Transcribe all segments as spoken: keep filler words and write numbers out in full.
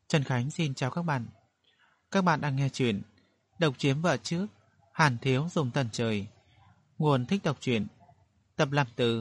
Trần Khánh xin chào các bạn. Các bạn đang nghe chuyện Độc chiếm vợ trước, Hàn thiếu dùng tần trời. Nguồn thích đọc truyện. Tập làm từ.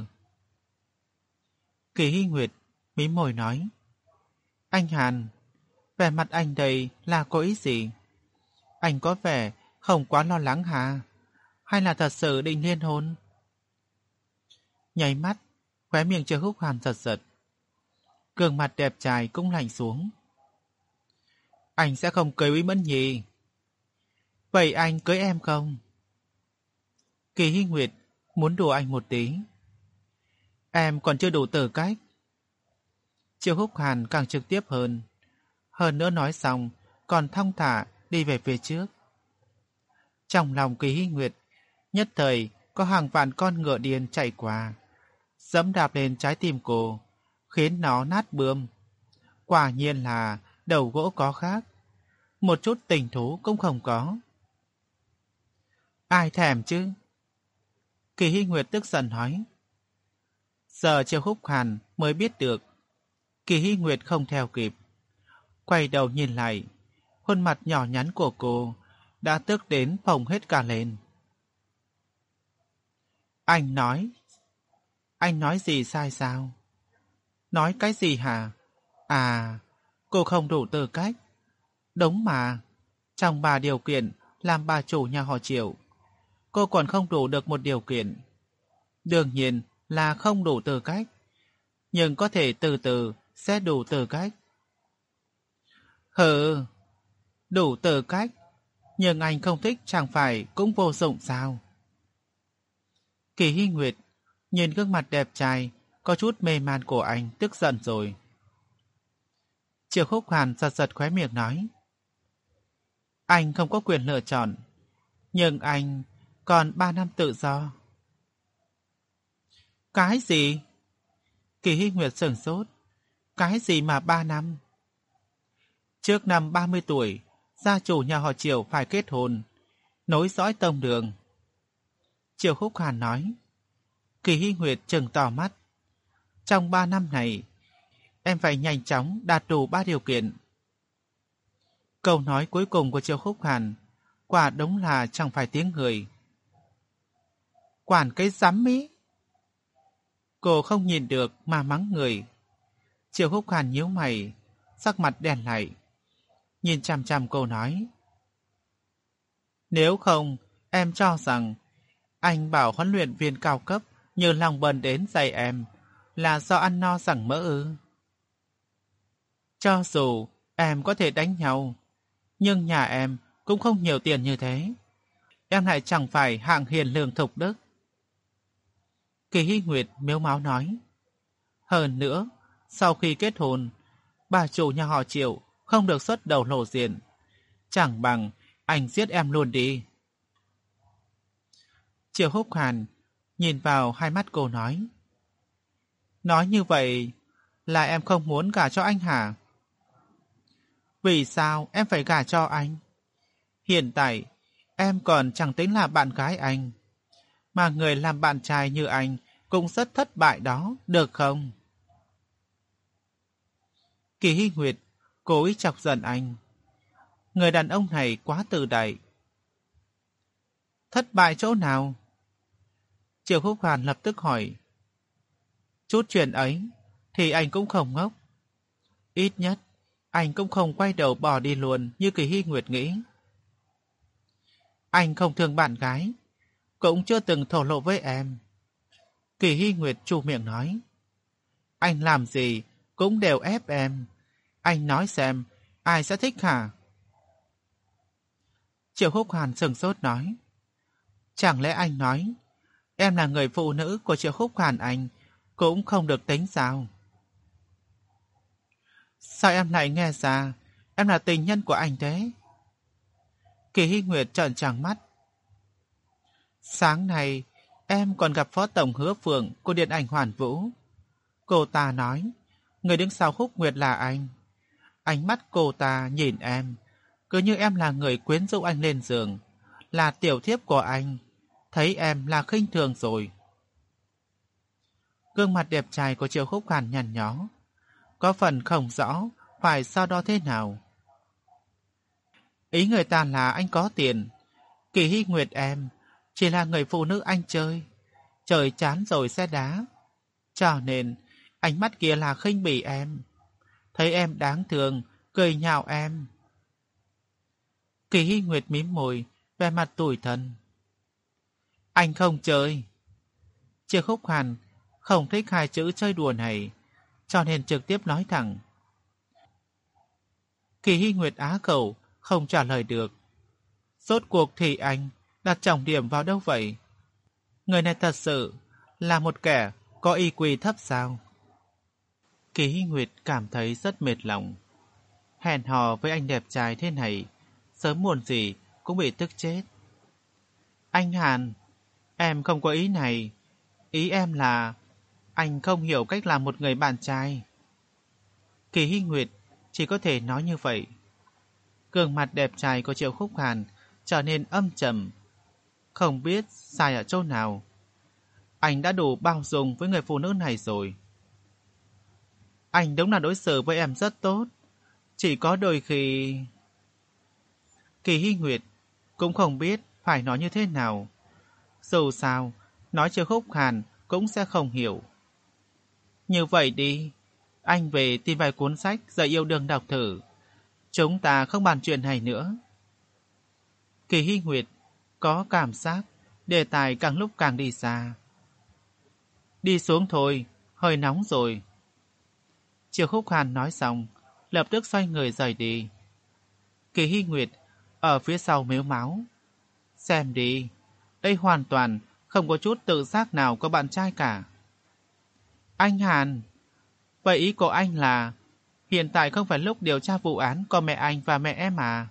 Kỳ Hy Nguyệt mím môi nói: Anh Hàn, vẻ mặt anh đây là có ý gì? Anh có vẻ không quá lo lắng hả? Hay là thật sự định liên hôn? Nháy mắt, khóe miệng Triệu Húc Hàn giật giật. Gương mặt đẹp trai cũng lạnh xuống. Anh sẽ không cưới Úy Mẫn Nhi. Vậy anh cưới em không? Kỳ Hy Nguyệt muốn đùa anh một tí. Em còn chưa đủ tư cách. Triệu Húc Hàn càng trực tiếp hơn. Hơn nữa nói xong, còn thong thả đi về phía trước. Trong lòng Kỳ Hy Nguyệt, nhất thời có hàng vạn con ngựa điên chạy qua, giẫm đạp lên trái tim cô, khiến nó nát bươm. Quả nhiên là đầu gỗ có khác, một chút tình thú cũng không có. Ai thèm chứ? Kỳ Hy Nguyệt tức giận nói. Giờ Triệu Húc Hàn mới biết được. Kỳ Hy Nguyệt không theo kịp. Quay đầu nhìn lại, khuôn mặt nhỏ nhắn của cô đã tức đến phồng hết cả lên. Anh nói... Anh nói gì sai sao? Nói cái gì hả? À, cô không đủ tư cách. Đúng mà, trong ba điều kiện làm bà chủ nhà họ Triệu, cô còn không đủ được một điều kiện. Đương nhiên là không đủ tư cách, nhưng có thể từ từ sẽ đủ tư cách. Hừ, đủ tư cách, nhưng anh không thích chẳng phải cũng vô dụng sao? Kỳ Hy Nguyệt nhìn gương mặt đẹp trai có chút mê man của anh, tức giận rồi. Triệu Húc Hàn giật giật khóe miệng nói: Anh không có quyền lựa chọn, nhưng anh còn ba năm tự do. Cái gì? Kỳ Hy Nguyệt sửng sốt. Cái gì mà ba năm? Trước năm ba mươi tuổi, gia chủ nhà họ Triệu phải kết hôn, nối dõi tông đường. Triệu Húc Hàn nói. Kỳ Hy Nguyệt trừng tỏ mắt. Trong ba năm này, em phải nhanh chóng đạt đủ ba điều kiện. Câu nói cuối cùng của Triệu Húc Hàn quả đúng là chẳng phải tiếng người. Quản cái rắm ý. Cô không nhìn được mà mắng người. Triệu Húc Hàn nhíu mày, sắc mặt đen lại, nhìn chằm chằm cô nói: Nếu không, em cho rằng anh bảo huấn luyện viên cao cấp như Long Bân đến dạy em là do ăn no sẵn mỡ ư? Cho dù em có thể đánh nhau, nhưng nhà em cũng không nhiều tiền như thế. Em lại chẳng phải hạng hiền lương thục đức. Kỳ Hy Nguyệt mếu máo nói. Hơn nữa, sau khi kết hôn, bà chủ nhà họ Triệu không được xuất đầu lộ diện. Chẳng bằng anh giết em luôn đi. Triệu Húc Hàn nhìn vào hai mắt cô nói. Nói như vậy là em không muốn gả cho anh hả? Vì sao em phải gả cho anh? Hiện tại em còn chẳng tính là bạn gái anh, mà người làm bạn trai như anh cũng rất thất bại đó, được không? Kỳ Hy Nguyệt cố ý chọc giận anh. Người đàn ông này quá tự đại. Thất bại chỗ nào? Triệu Húc Hàn lập tức hỏi. Chút chuyện ấy thì anh cũng không ngốc. Ít nhất anh cũng không quay đầu bỏ đi luôn như Kỳ Hy Nguyệt nghĩ. Anh không thương bạn gái, cũng chưa từng thổ lộ với em. Kỳ Hy Nguyệt chu miệng nói. Anh làm gì cũng đều ép em. Anh nói xem, ai sẽ thích hả? Triệu Húc Hàn sừng sốt nói. Chẳng lẽ anh nói em là người phụ nữ của Triệu Húc Hàn anh cũng không được tính sao? Sao em lại nghe ra em là tình nhân của anh thế? Kỳ Hy Nguyệt trợn trắng mắt. Sáng nay em còn gặp Phó Tổng Hứa Phượng của Điện ảnh Hoàn Vũ. Cô ta nói người đứng sau Húc Nguyệt là anh. Ánh mắt cô ta nhìn em cứ như em là người quyến rũ anh lên giường, là tiểu thiếp của anh. Thấy em là khinh thường rồi. Gương mặt đẹp trai của Triệu Húc Hàn nhăn nhó, có phần không rõ phải so đo thế nào? Ý người ta là anh có tiền. Kỳ Hy Nguyệt em chỉ là người phụ nữ anh chơi. Trời chán rồi sẽ đá. Cho nên ánh mắt kia là khinh bỉ em. Thấy em đáng thương, cười nhạo em. Kỳ Hy Nguyệt mím môi, vẻ mặt tủi thân. Anh không chơi. Triệu Khúc Hàn không thích hai chữ chơi đùa này, cho nên trực tiếp nói thẳng. Kỳ Hy Nguyệt á khẩu, không trả lời được. Rốt cuộc thì anh đặt trọng điểm vào đâu vậy? Người này thật sự là một kẻ có i quy thấp sao? Kỳ Hy Nguyệt cảm thấy rất mệt lòng. Hẹn hò với anh đẹp trai thế này, sớm muộn gì cũng bị tức chết. Anh Hàn, em không có ý này. Ý em là anh không hiểu cách làm một người bạn trai. Kỳ Hy Nguyệt chỉ có thể nói như vậy. Gương mặt đẹp trai của Triệu Khúc Hàn trở nên âm trầm. Không biết sai ở chỗ nào. Anh đã đủ bao dung với người phụ nữ này rồi. Anh đúng là đối xử với em rất tốt. Chỉ có đôi khi... Kỳ Hy Nguyệt cũng không biết phải nói như thế nào. Dù sao, nói Triệu Khúc Hàn cũng sẽ không hiểu. Như vậy đi, anh về tìm vài cuốn sách dạy yêu đương đọc thử. Chúng ta không bàn chuyện này nữa. Kỳ Hy Nguyệt có cảm giác đề tài càng lúc càng đi xa. Đi xuống thôi, hơi nóng rồi. Triệu Khúc Hàn nói xong, lập tức xoay người rời đi. Kỳ Hy Nguyệt ở phía sau mếu máu. Xem đi, đây hoàn toàn không có chút tự giác nào của bạn trai cả. Anh Hàn, vậy ý của anh là hiện tại không phải lúc điều tra vụ án của mẹ anh và mẹ em à?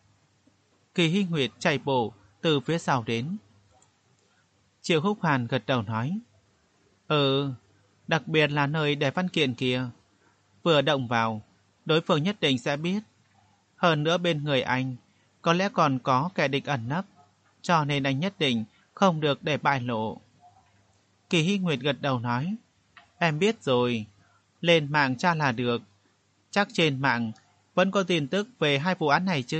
Kỳ Hy Nguyệt chạy bộ từ phía sau đến. Triệu Khúc Hàn gật đầu nói. Ừ, đặc biệt là nơi để văn kiện kia. Vừa động vào, đối phương nhất định sẽ biết. Hơn nữa bên người anh, có lẽ còn có kẻ địch ẩn nấp, cho nên anh nhất định không được để bại lộ. Kỳ Hy Nguyệt gật đầu nói. Em biết rồi, lên mạng tra là được. Chắc trên mạng vẫn có tin tức về hai vụ án này chứ?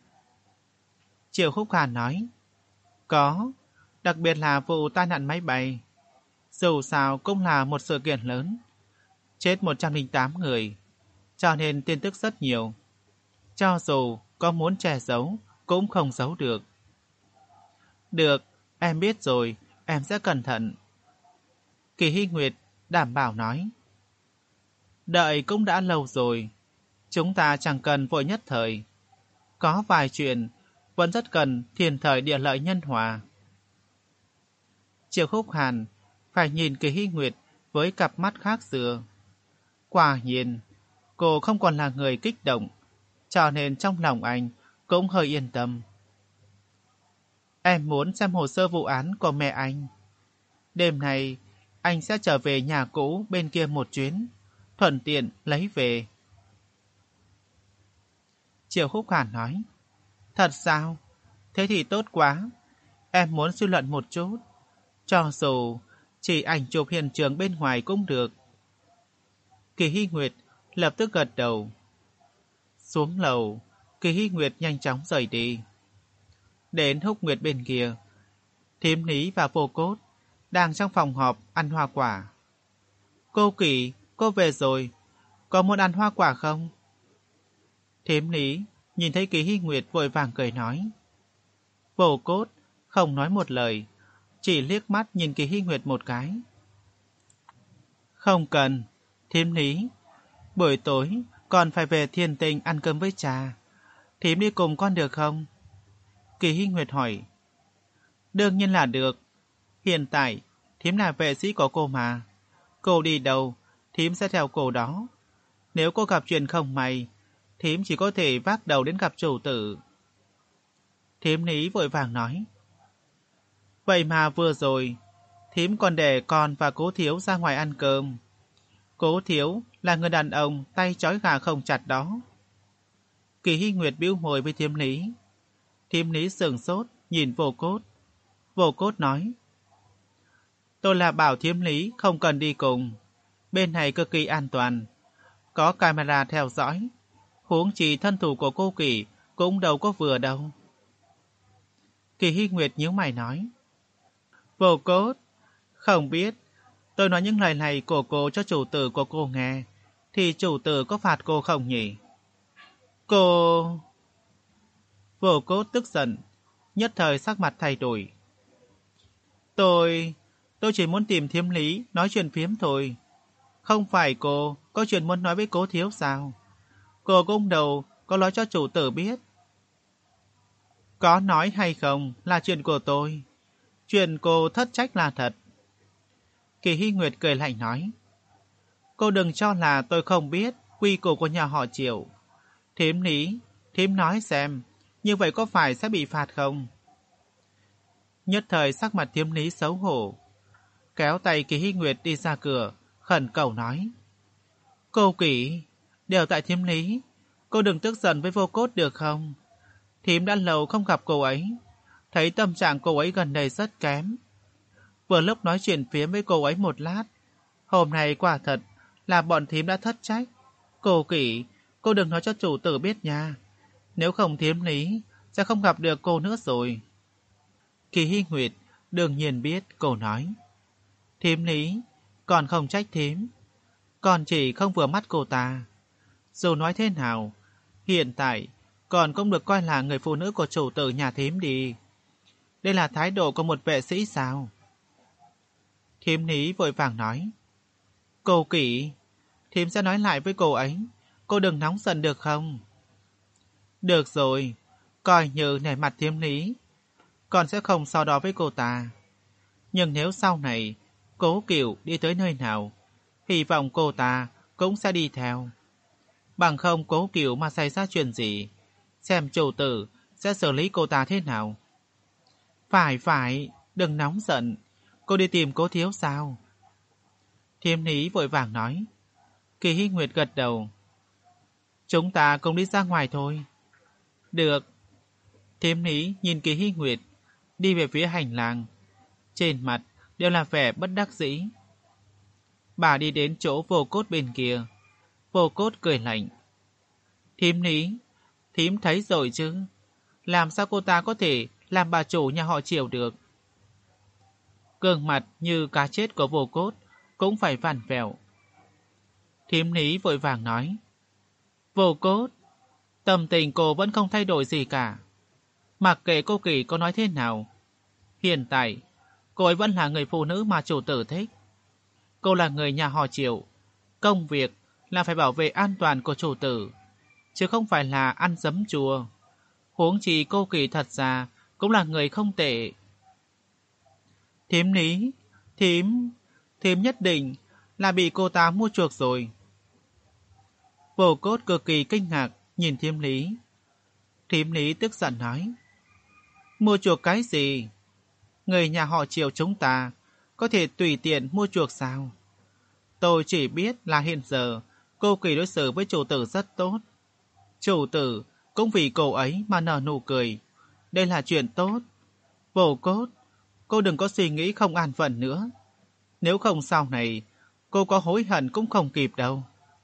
Triệu Khúc Hàn nói. Có, đặc biệt là vụ tai nạn máy bay. Dù sao cũng là một sự kiện lớn. Chết một trăm lẻ tám người, cho nên tin tức rất nhiều. Cho dù có muốn che giấu, cũng không giấu được. Được, em biết rồi, em sẽ cẩn thận. Kỳ Hy Nguyệt đảm bảo nói. Đợi cũng đã lâu rồi, chúng ta chẳng cần vội nhất thời. Có vài chuyện vẫn rất cần thiên thời địa lợi nhân hòa. Triệu Khúc Hàn phải nhìn Kỳ Hy Nguyệt với cặp mắt khác xưa. Quả nhiên, cô không còn là người kích động, cho nên trong lòng anh cũng hơi yên tâm. Em muốn xem hồ sơ vụ án của mẹ anh. Đêm nay, anh sẽ trở về nhà cũ bên kia một chuyến, thuận tiện lấy về. Triệu Khúc Hàn nói. Thật sao? Thế thì tốt quá. Em muốn suy luận một chút. Cho dù chỉ ảnh chụp hiện trường bên ngoài cũng được. Kỳ Hy Nguyệt lập tức gật đầu. Xuống lầu, Kỳ Hy Nguyệt nhanh chóng rời đi. Đến Húc Nguyệt bên kia, Thiếm Lý và Vô Cốt đang trong phòng họp ăn hoa quả. Cô Kỳ, cô về rồi. Có muốn ăn hoa quả không? Thiếm Lý nhìn thấy Kỳ Hy Nguyệt vội vàng cười nói. Vô Cốt không nói một lời, chỉ liếc mắt nhìn Kỳ Hy Nguyệt một cái. Không cần, Thiếm Lý. Buổi tối còn phải về Thiên Tinh ăn cơm với cha. Thím đi cùng con được không? Kỳ Hy Nguyệt hỏi. Đương nhiên là được. Hiện tại, thím là vệ sĩ của cô mà. Cô đi đâu, thím sẽ theo cô đó. Nếu cô gặp chuyện không may, thím chỉ có thể vác đầu đến gặp chủ tử. Thiếm Lý vội vàng nói. Vậy mà vừa rồi, thím còn để con và Cố Thiếu ra ngoài ăn cơm. Cố Thiếu là người đàn ông tay trói gà không chặt đó. Kỳ Hy Nguyệt bĩu môi với Thiếm Lý. Thiếm Lý sửng sốt nhìn Vô Cốt. Vô Cốt nói. Tôi là bảo Thiếm Lý không cần đi cùng. Bên này cực kỳ an toàn. Có camera theo dõi, Huống chi thân thủ của cô Kỳ cũng đâu có vừa đâu. Kỳ Hy Nguyệt nhíu mày nói. Vô Cốt, không biết, tôi nói những lời này của cô cho chủ tử của cô nghe, thì chủ tử có phạt cô không nhỉ? Cô... Vô Cốt tức giận, nhất thời sắc mặt thay đổi. Tôi... tôi chỉ muốn tìm Thiếm Lý nói chuyện phiếm thôi. Không phải cô có chuyện muốn nói với Cố thiếu sao? Cô cũng đâu có nói cho chủ tử biết. Có nói hay không là chuyện của tôi. Chuyện cô thất trách là thật. Kỳ Hy Nguyệt cười lạnh nói. Cô đừng cho là tôi không biết quy củ của nhà họ Triệu. Thím Lý, thím nói xem, như vậy có phải sẽ bị phạt không? Nhất thời sắc mặt Thiếm Lý xấu hổ, kéo tay Kỳ Hy Nguyệt đi ra cửa, khẩn cầu nói. Cô Kỳ, đều tại Thiếm Lý, cô đừng tức giận với Vô Cốt được không? Thím đã lâu không gặp cô ấy, thấy tâm trạng cô ấy gần đây rất kém. Vừa lúc nói chuyện phiếm với cô ấy một lát, hôm nay quả thật là bọn thím đã thất trách. Cô Kỳ, cô đừng nói cho chủ tử biết nha, nếu không Thiếm Lý sẽ không gặp được cô nữa rồi. Kỳ Hy Nguyệt đương nhiên biết cô nói. Thiếm Lý, còn không trách thím, còn chỉ không vừa mắt cô ta. Dù nói thế nào, hiện tại còn cũng được coi là người phụ nữ của chủ tử nhà thím đi. Đây là thái độ của một vệ sĩ sao? Thiếm Lý vội vàng nói. Cô Kỷ, thím sẽ nói lại với cô ấy, cô đừng nóng giận được không? Được rồi, coi như nể mặt Thiếm Lý, con sẽ không so đo với cô ta. Nhưng nếu sau này Cố Kiều đi tới nơi nào, hy vọng cô ta cũng sẽ đi theo. Bằng không Cố Kiều mà xảy ra chuyện gì, xem chủ tử sẽ xử lý cô ta thế nào. Phải phải, đừng nóng giận, cô đi tìm Cố thiếu sao? Thiếm Lý vội vàng nói. Kỳ Hy Nguyệt gật đầu. Chúng ta cùng đi ra ngoài thôi. Được. Thiếm Lý nhìn Kỳ Hy Nguyệt đi về phía hành lang, trên mặt đều là vẻ bất đắc dĩ. Bà đi đến chỗ Vô Cốt bên kia. Vô Cốt cười lạnh. Thiếm Lý, thím thấy rồi chứ, làm sao cô ta có thể làm bà chủ nhà họ Triều được? Gương mặt như cá chết của Vô Cốt cũng phải vặn vẹo. Thiếm Lý vội vàng nói. Vô Cốt, tâm tình cô vẫn không thay đổi gì cả. Mặc kệ cô Kỳ có nói thế nào, hiện tại cô ấy vẫn là người phụ nữ mà chủ tử thích. Cô là người nhà họ Triệu, công việc là phải bảo vệ an toàn của chủ tử, chứ không phải là ăn giấm chua. Huống chi cô Kỳ thật ra cũng là người không tệ. Thiếm Lý, thím, thím nhất định là bị cô ta mua chuộc rồi. Vô Cốt cực kỳ kinh ngạc nhìn Thiếm Lý. Thiếm Lý tức giận nói. Mua chuộc cái gì? Người nhà họ Triệu chúng ta có thể tùy tiện mua chuộc sao? Tôi chỉ biết là hiện giờ cô Kỳ đối xử với chủ tử rất tốt. Chủ tử cũng vì cô ấy mà nở nụ cười. Đây là chuyện tốt. Vô Cốt, cô đừng có suy nghĩ không an phận nữa. Nếu không sau này, cô có hối hận cũng không kịp đâu.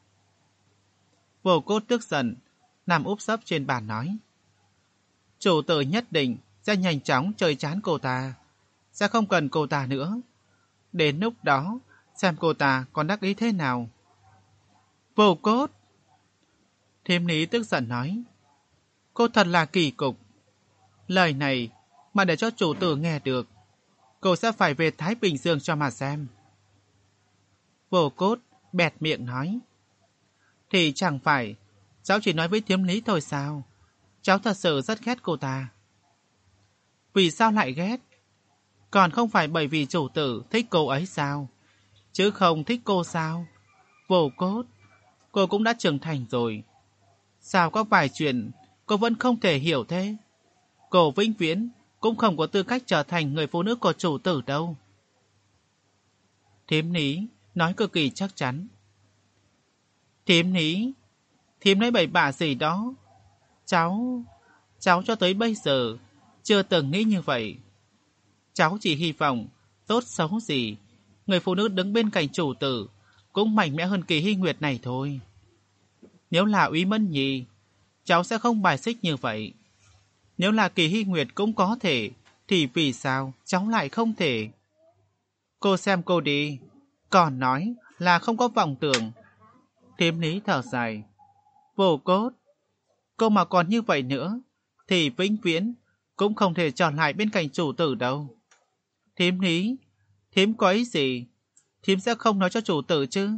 Vô Cốt tức giận, nằm úp sấp trên bàn nói. Chủ tử nhất định sẽ nhanh chóng chơi chán cô ta, sẽ không cần cô ta nữa. Đến lúc đó, xem cô ta còn đắc ý thế nào. Vô Cốt! Thiếm Lý tức giận nói. Cô thật là kỳ cục. Lời này mà để cho chủ tử nghe được, cô sẽ phải về Thái Bình Dương cho mà xem. Vô Cốt bẹt miệng nói. Thì chẳng phải cháu chỉ nói với Thiếm Lý thôi sao? Cháu thật sự rất ghét cô ta. Vì sao lại ghét? Còn không phải bởi vì chủ tử thích cô ấy sao? Chứ không thích cô sao? Vô Cốt, cô cũng đã trưởng thành rồi. Sao có vài chuyện cô vẫn không thể hiểu thế? Cô vĩnh viễn cũng không có tư cách trở thành người phụ nữ của chủ tử đâu. Thiếm Lý nói cực kỳ chắc chắn. Thiếm Lý, thím nói bậy bạ gì đó. Cháu, cháu cho tới bây giờ chưa từng nghĩ như vậy. Cháu chỉ hy vọng tốt xấu gì, người phụ nữ đứng bên cạnh chủ tử cũng mạnh mẽ hơn Kỳ Hy Nguyệt này thôi. Nếu là Úy Mẫn Nhi cháu sẽ không bài xích như vậy. Nếu là Kỳ Hy Nguyệt cũng có thể, thì vì sao cháu lại không thể? Cô xem cô đi, còn nói là không có vọng tưởng. Thiếm Lý thở dài. Vô Cốt, cô mà còn như vậy nữa, thì vĩnh viễn cũng không thể trở lại bên cạnh chủ tử đâu. Thiếm Lý, Thiếm có ý gì? Thiếm sẽ không nói cho chủ tử chứ?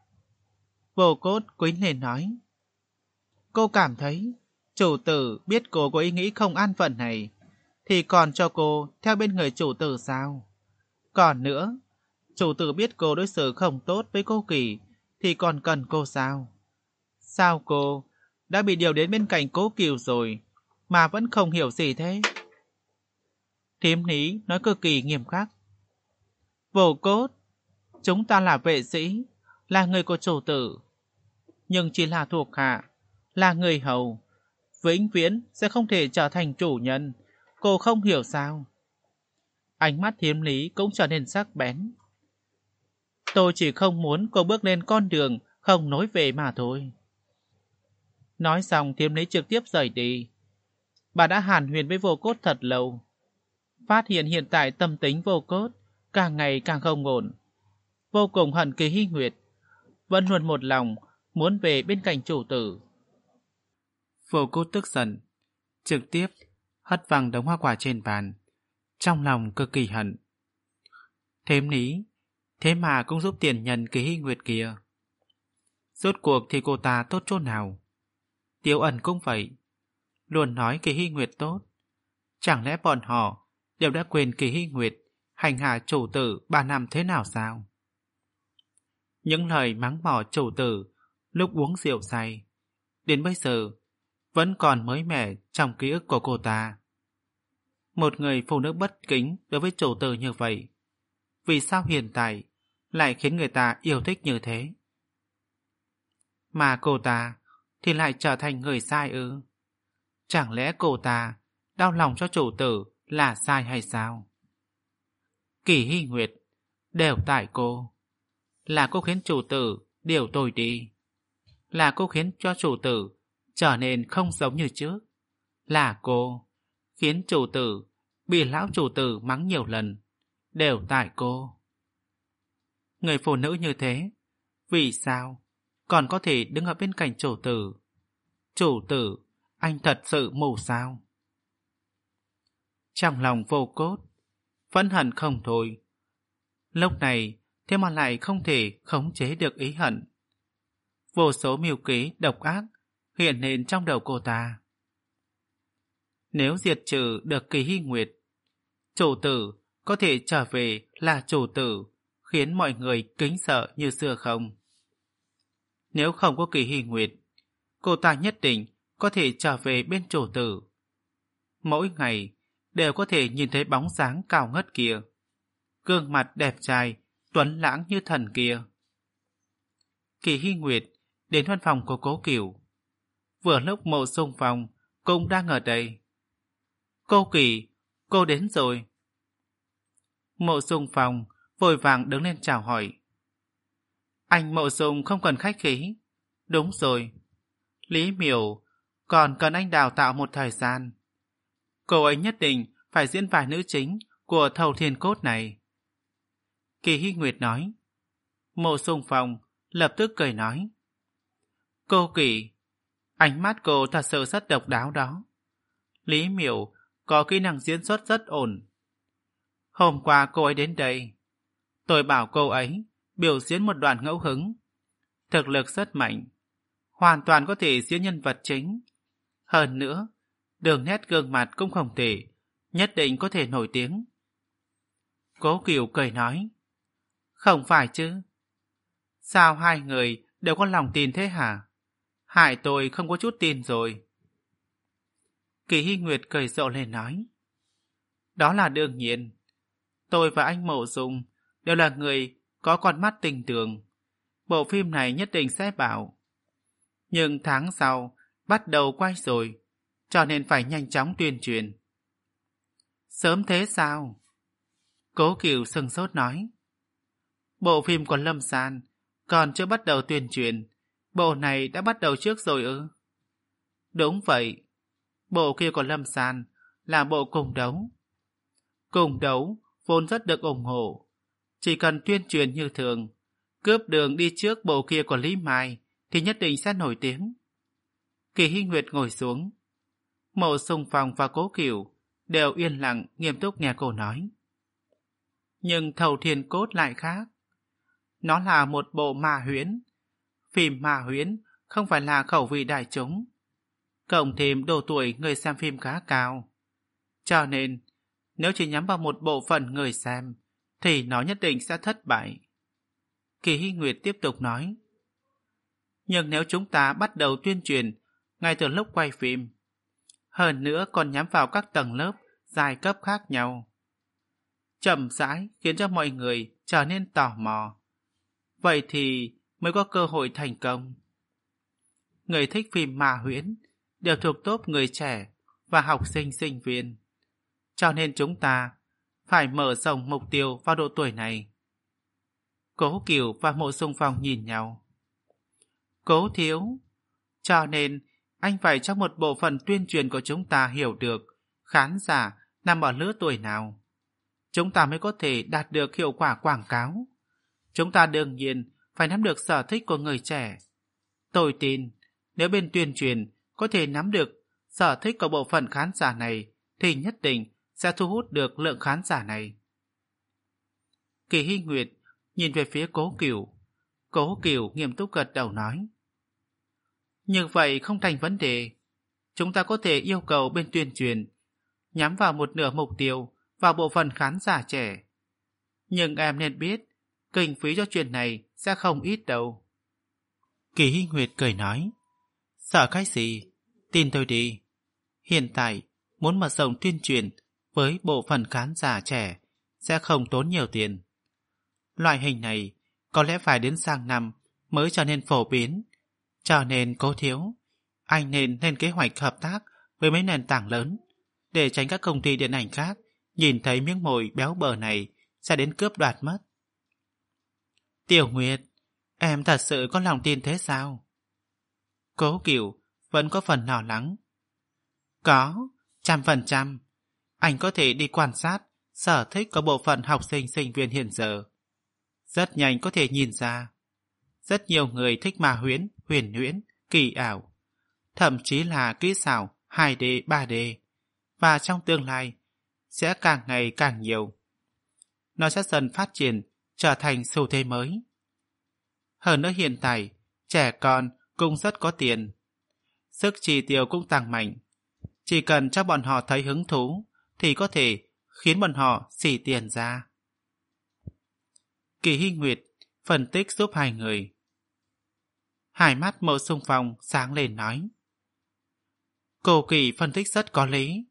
Vô Cốt quýnh lên nói. Cô cảm thấy chủ tử biết cô có ý nghĩ không an phận này, thì còn cho cô theo bên người chủ tử sao? Còn nữa, chủ tử biết cô đối xử không tốt với cô Kỳ, thì còn cần cô sao? Sao cô đã bị điều đến bên cạnh Cố Kiều rồi, mà vẫn không hiểu gì thế? Thiếm Lý nói cực kỳ nghiêm khắc. Vô Cốt, chúng ta là vệ sĩ, là người của chủ tử, nhưng chỉ là thuộc hạ, là người hầu, vĩnh viễn sẽ không thể trở thành chủ nhân. Cô không hiểu sao? Ánh mắt Thiếm Lý cũng trở nên sắc bén. Tôi chỉ không muốn cô bước lên con đường không nối về mà thôi. Nói xong Thiếm Lý trực tiếp rời đi. Bà đã hàn huyền với Vô Cốt thật lâu. Phát hiện hiện tại tâm tính Vô Cốt càng ngày càng không ổn. Vô cùng hận Kỳ Hy Nguyệt, vẫn luôn một lòng muốn về bên cạnh chủ tử. Vô Cốt tức giận, trực tiếp hất văng đống hoa quả trên bàn, trong lòng cực kỳ hận. Thiếm Lý, thế mà cũng giúp tiền nhân Kỳ Hy Nguyệt kia. Rốt cuộc thì cô ta tốt chỗ nào? Tiếu Ẩn cũng vậy, luôn nói Kỳ Hy Nguyệt tốt. Chẳng lẽ bọn họ đều đã quên Kỳ Hy Nguyệt hành hạ chủ tử ba năm thế nào sao? Những lời mắng mỏ chủ tử lúc uống rượu say, đến bây giờ vẫn còn mới mẻ trong ký ức của cô ta. Một người phụ nữ bất kính đối với chủ tử như vậy, vì sao hiện tại lại khiến người ta yêu thích như thế? Mà cô ta thì lại trở thành người sai ư? Chẳng lẽ cô ta đau lòng cho chủ tử là sai hay sao? Kỳ Hy Nguyệt, đều tại cô. Là cô khiến chủ tử điều tôi đi. Là cô khiến cho chủ tử trở nên không giống như trước. Là cô khiến chủ tử bị lão chủ tử mắng nhiều lần. Đều tại cô. Người phụ nữ như thế, vì sao còn có thể đứng ở bên cạnh chủ tử? Chủ tử, anh thật sự mù sao? Trong lòng Vô Cốt phẫn hận không thôi. Lúc này thế mà lại không thể khống chế được ý hận. Vô số mưu kế độc ác hiện lên trong đầu cô ta. Nếu diệt trừ được Kỳ Hy Nguyệt, chủ tử có thể trở về là chủ tử, khiến mọi người kính sợ như xưa không? Nếu không có Kỳ Hy Nguyệt, cô ta nhất định có thể trở về bên chủ tử. Mỗi ngày đều có thể nhìn thấy bóng dáng cao ngất kia, gương mặt đẹp trai, tuấn lãng như thần kia. Kỳ Hy Nguyệt đến văn phòng của Cố Cửu. Vừa lúc Mộ Xung Phong cũng đang ở đây. Cô Kỳ, cô đến rồi. Mộ Xung Phong vội vàng đứng lên chào hỏi. Anh Mộ Xung không cần khách khí. Đúng rồi. Lý Miểu còn cần anh đào tạo một thời gian. Cô ấy nhất định phải diễn vai nữ chính của Thầu Thiên Cốt này. Kỳ Hy Nguyệt nói. Mộ Xung Phong lập tức cười nói. Cô Kỳ, ánh mắt cô thật sự rất độc đáo đó. Lý Miểu có kỹ năng diễn xuất rất ổn. Hôm qua cô ấy đến đây, tôi bảo cô ấy biểu diễn một đoạn ngẫu hứng. Thực lực rất mạnh, hoàn toàn có thể diễn nhân vật chính. Hơn nữa, đường nét gương mặt cũng không tệ, nhất định có thể nổi tiếng. Cố Kiều cười nói. Không phải chứ. Sao hai người đều có lòng tin thế hả? Hại tôi không có chút tin rồi. Kỳ Hy Nguyệt cười rộ lên nói. Đó là đương nhiên. Tôi và anh Mộ Dung đều là người có con mắt tình tường. Bộ phim này nhất định sẽ bảo. Nhưng tháng sau bắt đầu quay rồi, cho nên phải nhanh chóng tuyên truyền. Sớm thế sao? Cố Kiều sừng sốt nói. Bộ phim của Lâm San còn chưa bắt đầu tuyên truyền, bộ này đã bắt đầu trước rồi ư? Đúng vậy. Bộ kia của Lâm San là bộ cùng đấu. Cùng đấu vốn rất được ủng hộ. Chỉ cần tuyên truyền như thường, cướp đường đi trước bộ kia của Lý Mai thì nhất định sẽ nổi tiếng. Kỳ Hy Nguyệt ngồi xuống. Mộ Sùng Phong và Cố Cửu đều yên lặng nghiêm túc nghe cô nói. Nhưng Thầu Thiên Cốt lại khác. Nó là một bộ ma huyễn. Phim ma huyễn không phải là khẩu vị đại chúng. Cộng thêm độ tuổi người xem phim khá cao. Cho nên, nếu chỉ nhắm vào một bộ phận người xem, thì nó nhất định sẽ thất bại. Kỳ Hy Nguyệt tiếp tục nói. Nhưng nếu chúng ta bắt đầu tuyên truyền ngay từ lúc quay phim, hơn nữa còn nhắm vào các tầng lớp, giai cấp khác nhau, chậm rãi khiến cho mọi người trở nên tò mò, vậy thì mới có cơ hội thành công. Người thích phim ma huyễn đều thuộc top người trẻ và học sinh sinh viên, cho nên chúng ta phải mở rộng mục tiêu vào độ tuổi này. Cố Cửu và Mộ Sùng Phong nhìn nhau. Cố thiếu, cho nên anh phải cho một bộ phận tuyên truyền của chúng ta hiểu được khán giả nằm ở lứa tuổi nào. Chúng ta mới có thể đạt được hiệu quả quảng cáo. Chúng ta đương nhiên phải nắm được sở thích của người trẻ. Tôi tin, nếu bên tuyên truyền có thể nắm được sở thích của bộ phận khán giả này, thì nhất định sẽ thu hút được lượng khán giả này. Kỳ Hy Nguyệt nhìn về phía Cố Cửu. Cố Cửu nghiêm túc gật đầu nói. Như vậy không thành vấn đề. Chúng ta có thể yêu cầu bên tuyên truyền nhắm vào một nửa mục tiêu vào bộ phận khán giả trẻ. Nhưng em nên biết, kinh phí cho chuyện này sẽ không ít đâu. Kỳ Hy Nguyệt cười nói. Sợ cái gì? Tin tôi đi. Hiện tại, muốn mở rộng tuyên truyền với bộ phận khán giả trẻ sẽ không tốn nhiều tiền. Loại hình này có lẽ phải đến sang năm mới trở nên phổ biến. Cho nên Cố thiếu, anh nên lên kế hoạch hợp tác với mấy nền tảng lớn để tránh các công ty điện ảnh khác nhìn thấy miếng mồi béo bở này sẽ đến cướp đoạt mất. Tiểu Nguyệt, em thật sự có lòng tin thế sao? Cố Cửu vẫn có phần lo lắng. Có, trăm phần trăm. Anh có thể đi quan sát sở thích của bộ phận học sinh sinh viên hiện giờ. Rất nhanh có thể nhìn ra. Rất nhiều người thích ma huyễn, huyền huyễn, kỳ ảo, thậm chí là kỹ xảo hai D, ba D, và trong tương lai sẽ càng ngày càng nhiều. Nó sẽ dần phát triển trở thành xu thế mới. Hơn nữa hiện tại, trẻ con cũng rất có tiền. Sức chi tiêu cũng tăng mạnh. Chỉ cần cho bọn họ thấy hứng thú thì có thể khiến bọn họ xỉ tiền ra. Kỳ Hy Nguyệt phân tích giúp hai người. Hai mắt Mộ Sùng Phong sáng lên nói. Cô Kỳ phân tích rất có lý.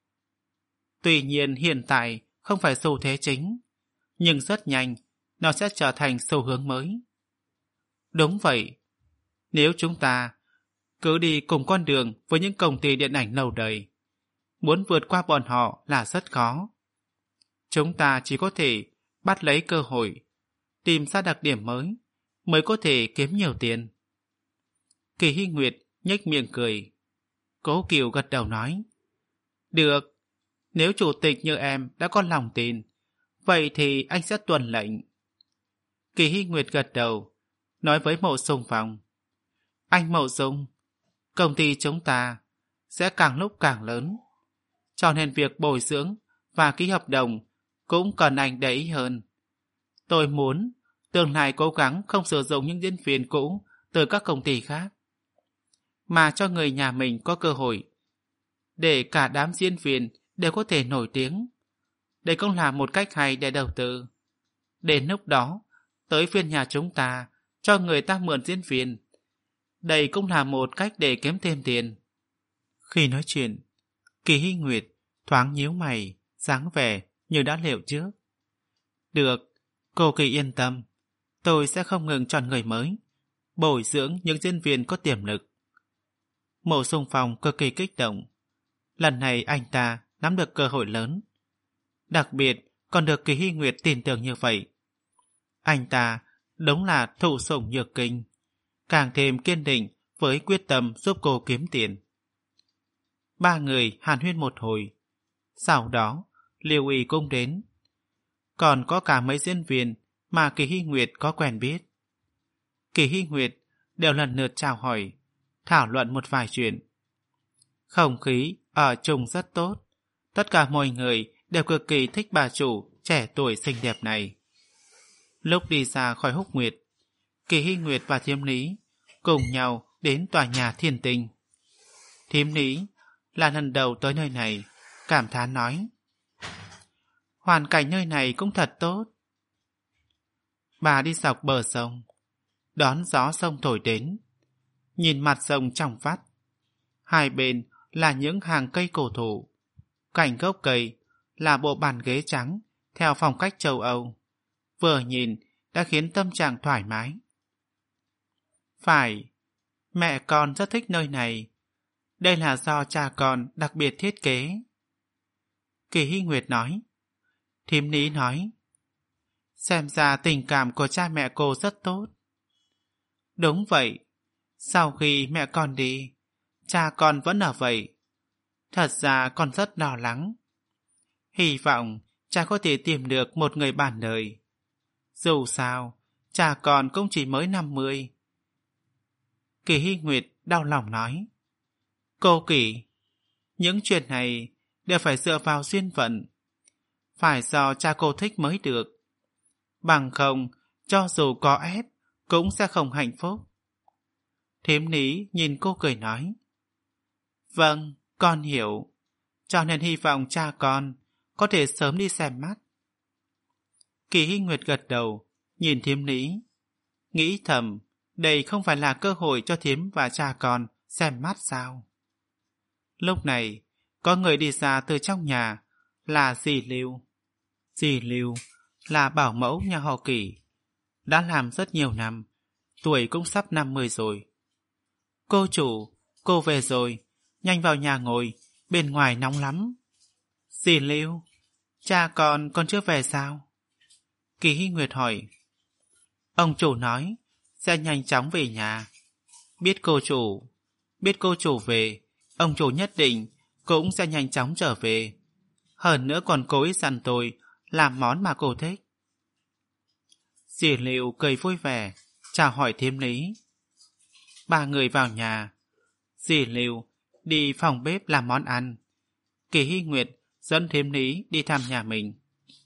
Tuy nhiên hiện tại không phải xu thế chính, nhưng rất nhanh nó sẽ trở thành xu hướng mới. Đúng vậy. Nếu chúng ta cứ đi cùng con đường với những công ty điện ảnh lâu đời, muốn vượt qua bọn họ là rất khó. Chúng ta chỉ có thể bắt lấy cơ hội, tìm ra đặc điểm mới, mới có thể kiếm nhiều tiền. Kỳ Hy Nguyệt nhếch miệng cười. Cố Cửu gật đầu nói. Được, nếu chủ tịch như em đã có lòng tin, vậy thì anh sẽ tuân lệnh. Kỳ Hy Nguyệt gật đầu, nói với Mộ Sùng Phong. Anh Mộ Sùng, công ty chúng ta sẽ càng lúc càng lớn, cho nên việc bồi dưỡng và ký hợp đồng cũng cần anh để ý hơn. Tôi muốn tương lai cố gắng không sử dụng những diễn viên cũ từ các công ty khác, mà cho người nhà mình có cơ hội, để cả đám diễn viên đều có thể nổi tiếng. Đây cũng là một cách hay để đầu tư. Đến lúc đó, tới phiên nhà chúng ta cho người ta mượn diễn viên. Đây cũng là một cách để kiếm thêm tiền. Khi nói chuyện, Kỳ Hy Nguyệt thoáng nhíu mày, dáng vẻ như đã liệu trước. Được, cô Kỳ yên tâm. Tôi sẽ không ngừng chọn người mới, bồi dưỡng những diễn viên có tiềm lực. Mộ Sùng Phong cực kỳ kích động. Lần này anh ta nắm được cơ hội lớn. Đặc biệt còn được Kỳ Hy Nguyệt tin tưởng như vậy. Anh ta đúng là thụ sủng nhược kinh, càng thêm kiên định với quyết tâm giúp cô kiếm tiền. Ba người hàn huyên một hồi. Sau đó, Liêu Y cũng đến. Còn có cả mấy diễn viên mà Kỳ Hy Nguyệt có quen biết. Kỳ Hy Nguyệt đều lần lượt chào hỏi, thảo luận một vài chuyện. Không khí ở chung rất tốt. Tất cả mọi người đều cực kỳ thích bà chủ trẻ tuổi xinh đẹp này. Lúc đi ra khỏi Húc Nguyệt, Kỳ Hy Nguyệt và Thiêm Lý cùng nhau đến tòa nhà Thiên Tinh. Thiêm Lý là lần đầu tới nơi này, cảm thán nói: hoàn cảnh nơi này cũng thật tốt. Bà đi dọc bờ sông, đón gió sông thổi đến, nhìn mặt sông trong vắt. Hai bên là những hàng cây cổ thụ, cạnh gốc cây là bộ bàn ghế trắng theo phong cách châu Âu. Vừa nhìn đã khiến tâm trạng thoải mái. Phải, mẹ con rất thích nơi này. Đây là do cha con đặc biệt thiết kế. Kỳ Hy Nguyệt nói. Thím Ní nói: xem ra tình cảm của cha mẹ cô rất tốt. Đúng vậy, sau khi mẹ con đi, cha con vẫn ở vậy. Thật ra con rất lo lắng. Hy vọng cha có thể tìm được một người bạn đời. Dù sao, cha con cũng chỉ mới năm mươi. Kỳ Hy Nguyệt đau lòng nói: cô Kỳ, những chuyện này đều phải dựa vào duyên phận. Phải do cha cô thích mới được. Bằng không, cho dù có ép, cũng sẽ không hạnh phúc. Thím Ní nhìn cô cười nói: vâng, con hiểu. Cho nên hy vọng cha con có thể sớm đi xem mắt. Kỳ Hy Nguyệt gật đầu, nhìn Thím Ní, nghĩ thầm, đây không phải là cơ hội cho thím và cha con xem mắt sao? Lúc này, có người đi ra từ trong nhà, là dì Lưu. Dì Lưu là bảo mẫu nhà họ Kỳ, đã làm rất nhiều năm, tuổi cũng sắp năm mươi rồi. Cô chủ, cô về rồi, nhanh vào nhà ngồi, bên ngoài nóng lắm. Dì Lưu, cha con còn chưa về sao? Kỳ Hy Nguyệt hỏi. Ông chủ nói sẽ nhanh chóng về nhà. Biết cô chủ, biết cô chủ về, ông chủ nhất định cũng sẽ nhanh chóng trở về. Hơn nữa còn cố ý dặn tôi làm món mà cô thích. Dì Lưu cười vui vẻ, chào hỏi Thiêm Lý. Ba người vào nhà. Dì Lưu đi phòng bếp làm món ăn. Kỳ Hy Nguyệt dẫn Thiêm Lý đi thăm nhà mình.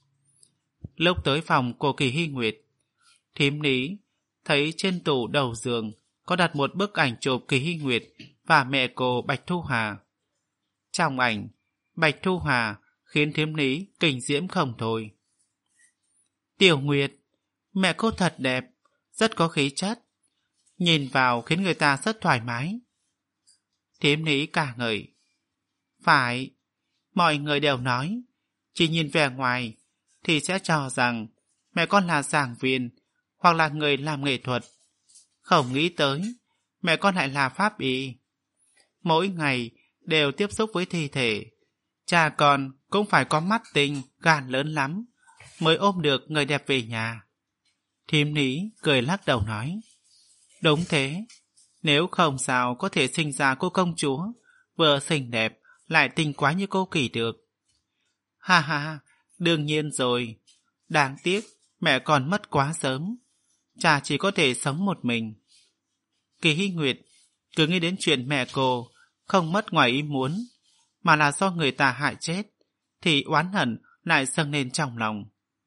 Lúc tới phòng của Kỳ Hy Nguyệt, Thiêm Lý thấy trên tủ đầu giường có đặt một bức ảnh chụp Kỳ Hy Nguyệt và mẹ cô Bạch Thu Hà. Trong ảnh, Bạch Thu Hà khiến Thiêm Lý kinh diễm không thôi. Tiểu Nguyệt, mẹ cô thật đẹp, rất có khí chất. Nhìn vào khiến người ta rất thoải mái. Thiêm Lý ca ngợi. Phải, mọi người đều nói, chỉ nhìn vẻ ngoài thì sẽ cho rằng mẹ con là giảng viên hoặc là người làm nghệ thuật. Không nghĩ tới, mẹ con lại là pháp y. Mỗi ngày đều tiếp xúc với thi thể. Cha con cũng phải có mắt tinh, gan lớn lắm mới ôm được người đẹp về nhà. Thím Ní cười lắc đầu nói. Đúng thế, nếu không sao có thể sinh ra cô công chúa vừa xinh đẹp lại tinh quá như cô Kỳ được. Ha ha, đương nhiên rồi. Đáng tiếc mẹ còn mất quá sớm, cha chỉ có thể sống một mình. Kỳ Hy Nguyệt cứ nghĩ đến chuyện mẹ cô không mất ngoài ý muốn, mà là do người ta hại chết, thì oán hận lại dâng lên trong lòng.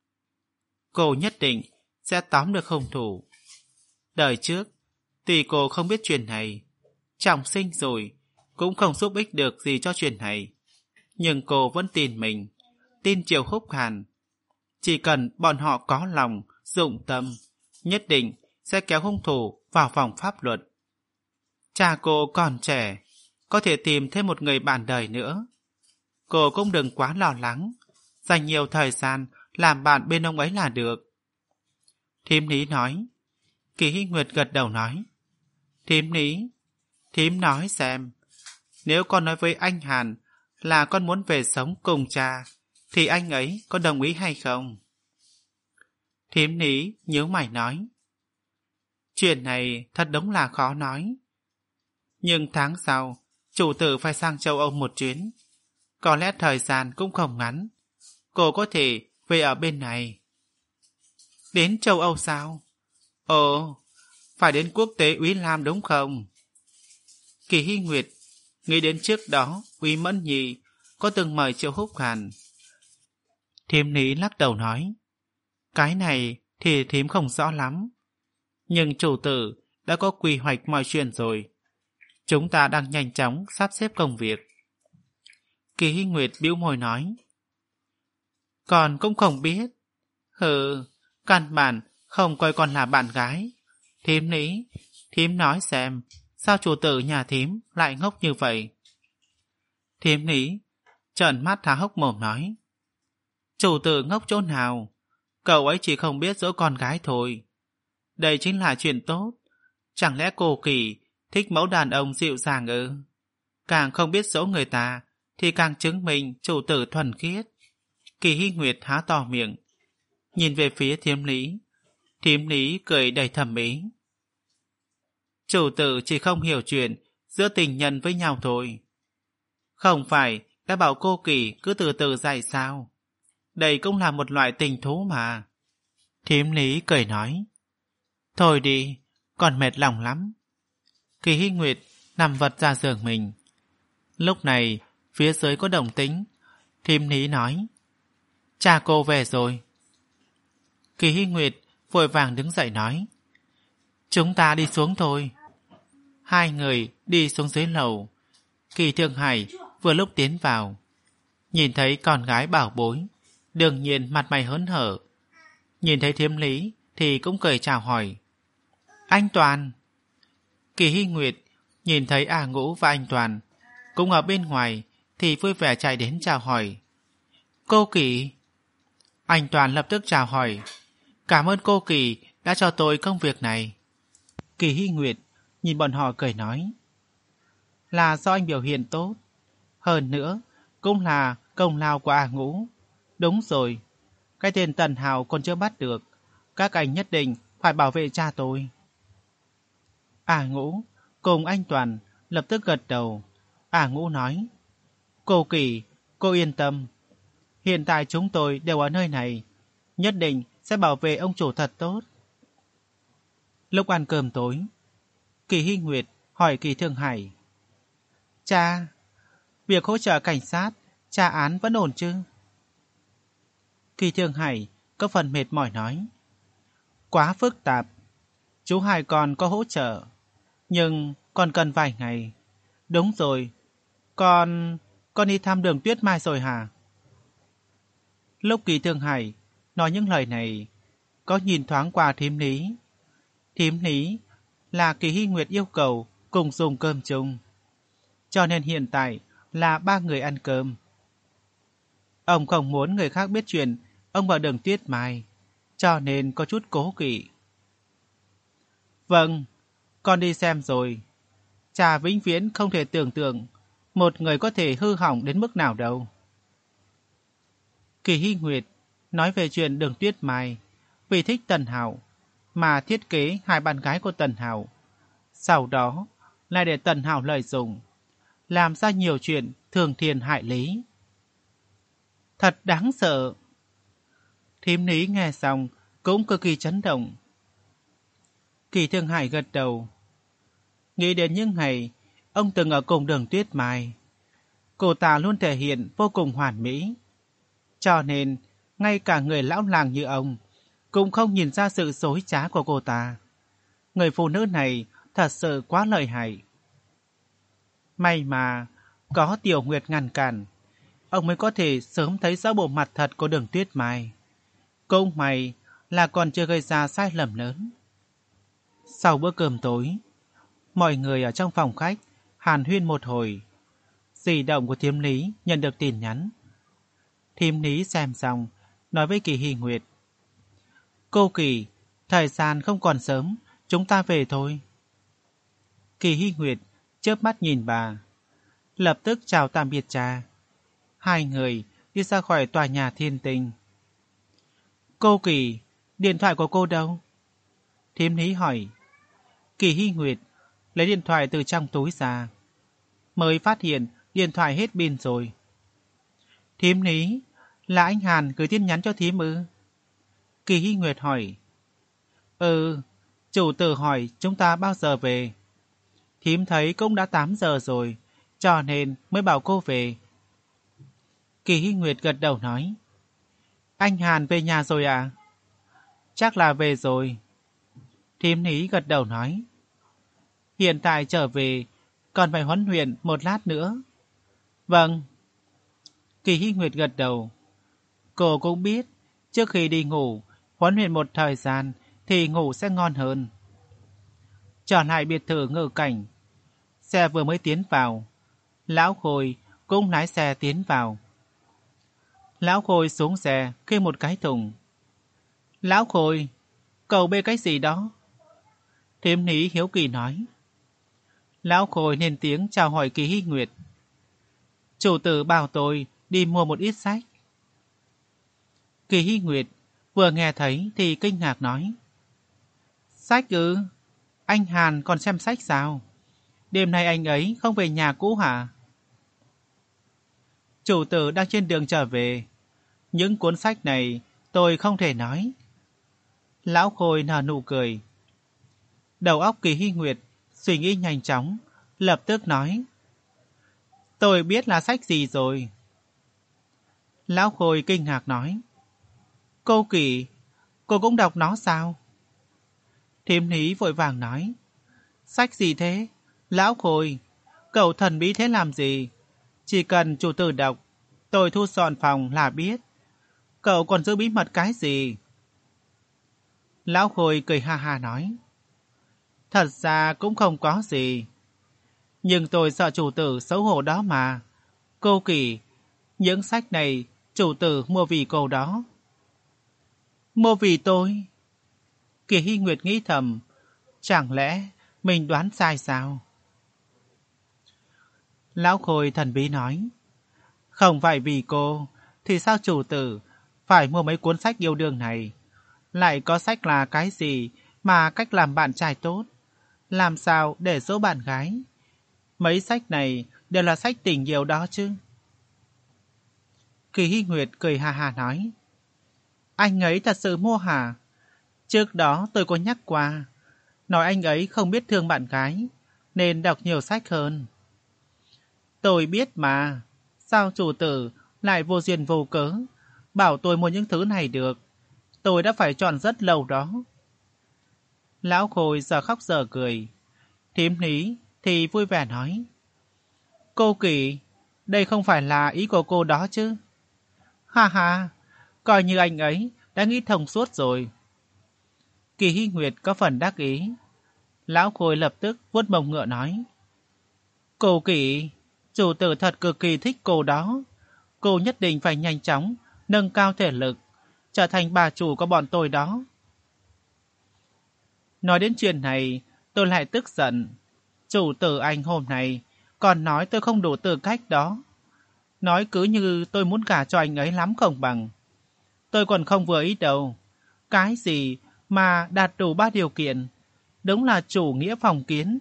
Cô nhất định sẽ tóm được hung thủ. Đời trước, tuy cô không biết chuyện này, trọng sinh rồi cũng không giúp ích được gì cho chuyện này, nhưng cô vẫn tin mình, tin Triệu Húc Hàn. Chỉ cần bọn họ có lòng, dụng tâm, nhất định sẽ kéo hung thủ vào vòng pháp luật. Cha cô còn trẻ, có thể tìm thêm một người bạn đời nữa. Cô cũng đừng quá lo lắng, dành nhiều thời gian làm bạn bên ông ấy là được. Thím Ní nói. Kỳ Hy Nguyệt gật đầu nói. Thím Ní, thím nói xem, nếu con nói với anh Hàn là con muốn về sống cùng cha, thì anh ấy có đồng ý hay không? Thím Ní nhíu mày nói. Chuyện này thật đúng là khó nói. Nhưng tháng sau, chủ tử phải sang châu Âu một chuyến. Có lẽ thời gian cũng không ngắn. Cô có thể về ở bên này. Đến châu Âu sao? Ồ, phải đến quốc tế Úy Lam đúng không? Kỳ Hy Nguyệt nghĩ đến trước đó Úy Mẫn Nhi có từng mời Triệu Húc Hàn. Thím Lý lắc đầu nói, cái này thì thím không rõ lắm. Nhưng chủ tử đã có quy hoạch mọi chuyện rồi. Chúng ta đang nhanh chóng sắp xếp công việc. Kỳ Hy Nguyệt bĩu môi nói, còn cũng không biết. Hừ, căn bản không coi con là bạn gái. Thím Lý, thím nói xem, sao chủ tử nhà thím lại ngốc như vậy? Thím Lý trợn mắt há hốc mồm nói, chủ tử ngốc chỗ nào? Cậu ấy chỉ không biết dỗ con gái thôi. Đây chính là chuyện tốt. Chẳng lẽ cô Kỳ thích mẫu đàn ông dịu dàng ư? Càng không biết dỗ người ta thì càng chứng minh chủ tử thuần khiết. Kỳ Hy Nguyệt há to miệng, nhìn về phía Thiếm Lý. Thiếm Lý cười đầy thẩm mỹ. Chủ tử chỉ không hiểu chuyện giữa tình nhân với nhau thôi. Không phải đã bảo cô Kỳ cứ từ từ dạy sao? Đây cũng là một loại tình thú mà. Thiếm Lý cười nói, thôi đi, còn mệt lòng lắm. Kỳ Hy Nguyệt nằm vật ra giường mình. Lúc này phía dưới có động tĩnh. Thiếm Lý nói, cha cô về rồi. Kỳ Hy Nguyệt vội vàng đứng dậy nói, chúng ta đi xuống thôi. Hai người đi xuống dưới lầu. Kỳ Thương Hải vừa lúc tiến vào, nhìn thấy con gái bảo bối, đương nhiên mặt mày hớn hở. Nhìn thấy Thiếm Lý thì cũng cười chào hỏi, anh Toàn. Kỳ Hy Nguyệt nhìn thấy A Ngũ và anh Toàn cũng ở bên ngoài thì vui vẻ chạy đến chào hỏi, cô Kỳ. Anh Toàn lập tức chào hỏi, cảm ơn cô Kỳ đã cho tôi công việc này. Kỳ Hy Nguyệt nhìn bọn họ cười nói, là do anh biểu hiện tốt, hơn nữa cũng là công lao của A Ngũ. Đúng rồi, cái tên Tần Hào còn chưa bắt được, các anh nhất định phải bảo vệ cha tôi. A Ngũ cùng anh Toàn lập tức gật đầu. A Ngũ nói, cô Kỳ, cô yên tâm, hiện tại chúng tôi đều ở nơi này, nhất định sẽ bảo vệ ông chủ thật tốt. Lúc ăn cơm tối, Kỳ Hy Nguyệt hỏi Kỳ Thương Hải, cha, việc hỗ trợ cảnh sát tra án vẫn ổn chứ? Kỳ Thương Hải có phần mệt mỏi nói, quá phức tạp. Chú Hải còn có hỗ trợ, nhưng còn cần vài ngày. Đúng rồi, con con đi thăm Đường Tuyết Mai rồi hả? Lúc Kỳ Thương Hải nói những lời này, có nhìn thoáng qua Thím Lý. Thím Lý là Kỳ Hy Nguyệt yêu cầu cùng dùng cơm chung, cho nên hiện tại là ba người ăn cơm. Ông không muốn người khác biết chuyện ông ở Đường Tuyết Mai, cho nên có chút cố kỵ. Vâng, con đi xem rồi. Cha vĩnh viễn không thể tưởng tượng một người có thể hư hỏng đến mức nào đâu. Kỳ Hy Nguyệt nói về chuyện Đường Tuyết Mai vì thích Tần Hạo mà thiết kế hai bạn gái của Tần Hạo, sau đó lại để Tần Hạo lợi dụng, làm ra nhiều chuyện thường thiền hại lý. Thật đáng sợ. Thím Lý nghe xong cũng cực kỳ chấn động. Kỳ Thương Hải gật đầu. Nghĩ đến những ngày ông từng ở cùng Đường Tuyết Mai, cô ta luôn thể hiện vô cùng hoàn mỹ, cho nên ngay cả người lão làng như ông cũng không nhìn ra sự dối trá của cô ta. Người phụ nữ này thật sự quá lợi hại. May mà có Tiểu Nguyệt ngăn cản, ông mới có thể sớm thấy rõ bộ mặt thật của Đường Tuyết Mai. Cũng may là còn chưa gây ra sai lầm lớn. Sau bữa cơm tối, mọi người ở trong phòng khách hàn huyên một hồi. Di động của Thiếm Lý nhận được tin nhắn. Thiếm Lý xem xong, nói với Kỳ Hy Nguyệt, cô Kỳ, thời gian không còn sớm, chúng ta về thôi. Kỳ Hy Nguyệt chớp mắt nhìn bà, lập tức chào tạm biệt cha. Hai người đi ra khỏi tòa nhà Thiên Tinh. Cô Kỳ, điện thoại của cô đâu? Thiếm Lý hỏi. Kỳ Hy Nguyệt lấy điện thoại từ trong túi ra. mới phát hiện điện thoại hết pin rồi. Thím Lý, là anh Hàn gửi tin nhắn cho thím ư? Kỳ Hy Nguyệt hỏi. Ừ, chủ tử hỏi chúng ta bao giờ về. Thím thấy cũng đã tám giờ rồi, cho nên mới bảo cô về. Kỳ Hy Nguyệt gật đầu nói. Anh Hàn về nhà rồi à? Chắc là về rồi. Thím Lý gật đầu nói. Hiện tại trở về, còn phải huấn luyện một lát nữa. Vâng. Kỳ Hy Nguyệt gật đầu. Cô cũng biết, trước khi đi ngủ, huấn luyện một thời gian thì ngủ sẽ ngon hơn. Trở lại biệt thự Ngự Cảnh, xe vừa mới tiến vào, Lão Khôi cũng lái xe tiến vào. Lão Khôi xuống xe kêu một cái thùng. Lão Khôi, cậu bê cái gì đó? Thím Lý hiếu kỳ nói. Lão Khôi lên tiếng chào hỏi Kỳ Hy Nguyệt. Chủ tử bảo tôi đi mua một ít sách. Kỳ Hy Nguyệt vừa nghe thấy thì kinh ngạc nói. Sách ư? Anh Hàn còn xem sách sao? Đêm nay anh ấy không về nhà cũ hả? Chủ tử đang trên đường trở về. Những cuốn sách này tôi không thể nói. Lão Khôi nở nụ cười. Đầu óc Kỳ Hy Nguyệt suy nghĩ nhanh chóng, lập tức nói. Tôi biết là sách gì rồi. Lão Khôi kinh ngạc nói. Cô Kỳ, cô cũng đọc nó sao? Thím Lý vội vàng nói. Sách gì thế? Lão Khôi, cậu thần bí thế làm gì? Chỉ cần chủ tử đọc, tôi thu dọn phòng là biết. Cậu còn giữ bí mật cái gì? Lão Khôi cười ha ha nói. Thật ra cũng không có gì. Nhưng tôi sợ chủ tử xấu hổ đó mà. Cô Kỳ, những sách này chủ tử mua vì cô đó. Mua vì tôi? Kỳ Hy Nguyệt nghĩ thầm. Chẳng lẽ mình đoán sai sao? Lão Khôi thần bí nói. Không phải vì cô, thì sao chủ tử phải mua mấy cuốn sách yêu đương này? Lại có sách là cái gì mà cách làm bạn trai tốt? Làm sao để dỗ bạn gái? Mấy sách này đều là sách tình yêu đó chứ. Kỳ Hy Nguyệt cười ha ha nói. Anh ấy thật sự mua hả? Trước đó tôi có nhắc qua, nói anh ấy không biết thương bạn gái, nên đọc nhiều sách hơn. Tôi biết mà, sao chủ tử lại vô duyên vô cớ bảo tôi mua những thứ này được? Tôi đã phải chọn rất lâu đó. Lão Khôi giờ khóc giờ cười. Thím Lý thì vui vẻ nói. Cô Kỳ, đây không phải là ý của cô đó chứ? Ha ha, coi như anh ấy đã nghĩ thông suốt rồi. Kỳ Hy Nguyệt có phần đắc ý. Lão Khôi lập tức vuốt mông ngựa nói. Cô Kỳ, chủ tử thật cực kỳ thích cô đó. Cô nhất định phải nhanh chóng nâng cao thể lực, trở thành bà chủ của bọn tôi đó. Nói đến chuyện này, tôi lại tức giận. Chủ tử anh hôm nay còn nói tôi không đủ tư cách đó. Nói cứ như tôi muốn gả cho anh ấy lắm không bằng. Tôi còn không vừa ý đâu. Cái gì mà đạt đủ ba điều kiện? Đúng là chủ nghĩa phong kiến.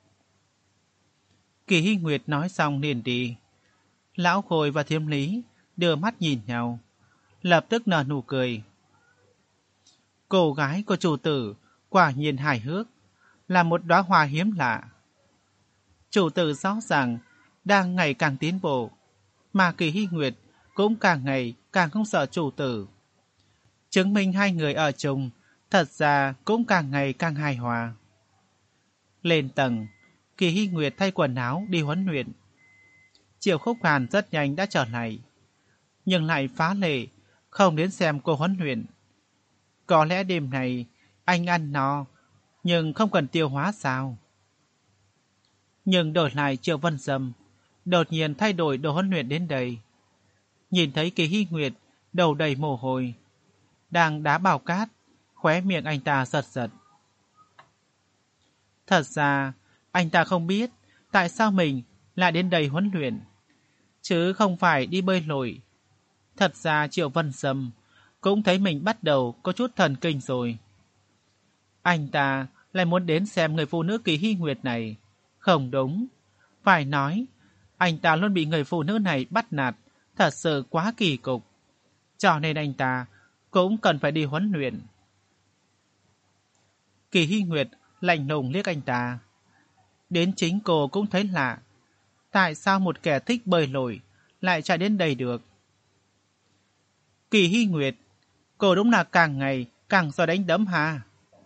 Kỳ Hy Nguyệt nói xong liền đi. Lão Khôi và Thiêm Lý đưa mắt nhìn nhau, lập tức nở nụ cười. Cô gái của chủ tử quả nhiên hài hước, là một đóa hoa hiếm lạ. Chủ tử rõ ràng đang ngày càng tiến bộ, mà Kỳ Hy Nguyệt cũng càng ngày càng không sợ chủ tử. Chứng minh hai người ở chung thật ra cũng càng ngày càng hài hòa. Lên tầng, Kỳ Hy Nguyệt thay quần áo đi huấn luyện. Triệu Khúc Hàn rất nhanh đã trở lại, nhưng lại phá lệ không đến xem cô huấn luyện. Có lẽ đêm này anh ăn no, nhưng không cần tiêu hóa sao? Nhưng đổi lại Triệu Vân Dâm đột nhiên thay đổi đồ huấn luyện đến đây. Nhìn thấy Kỳ Hy Nguyệt đầu đầy mồ hôi, đang đá bào cát, khóe miệng anh ta giật giật. Thật ra anh ta không biết tại sao mình lại đến đây huấn luyện, chứ không phải đi bơi lội. Thật ra Triệu Vân Dâm cũng thấy mình bắt đầu có chút thần kinh rồi. Anh ta lại muốn đến xem người phụ nữ Kỳ Hy Nguyệt này. Không đúng, phải nói Anh ta luôn bị người phụ nữ này bắt nạt, thật sự quá kỳ cục. Cho nên anh ta cũng cần phải đi huấn luyện. Kỳ Hy Nguyệt lạnh lùng liếc anh ta. Đến chính cô cũng thấy lạ. Tại sao một kẻ thích bơi lội lại chạy đến đây được? Kỳ Hy Nguyệt, cô đúng là càng ngày càng giỏi đánh đấm ha.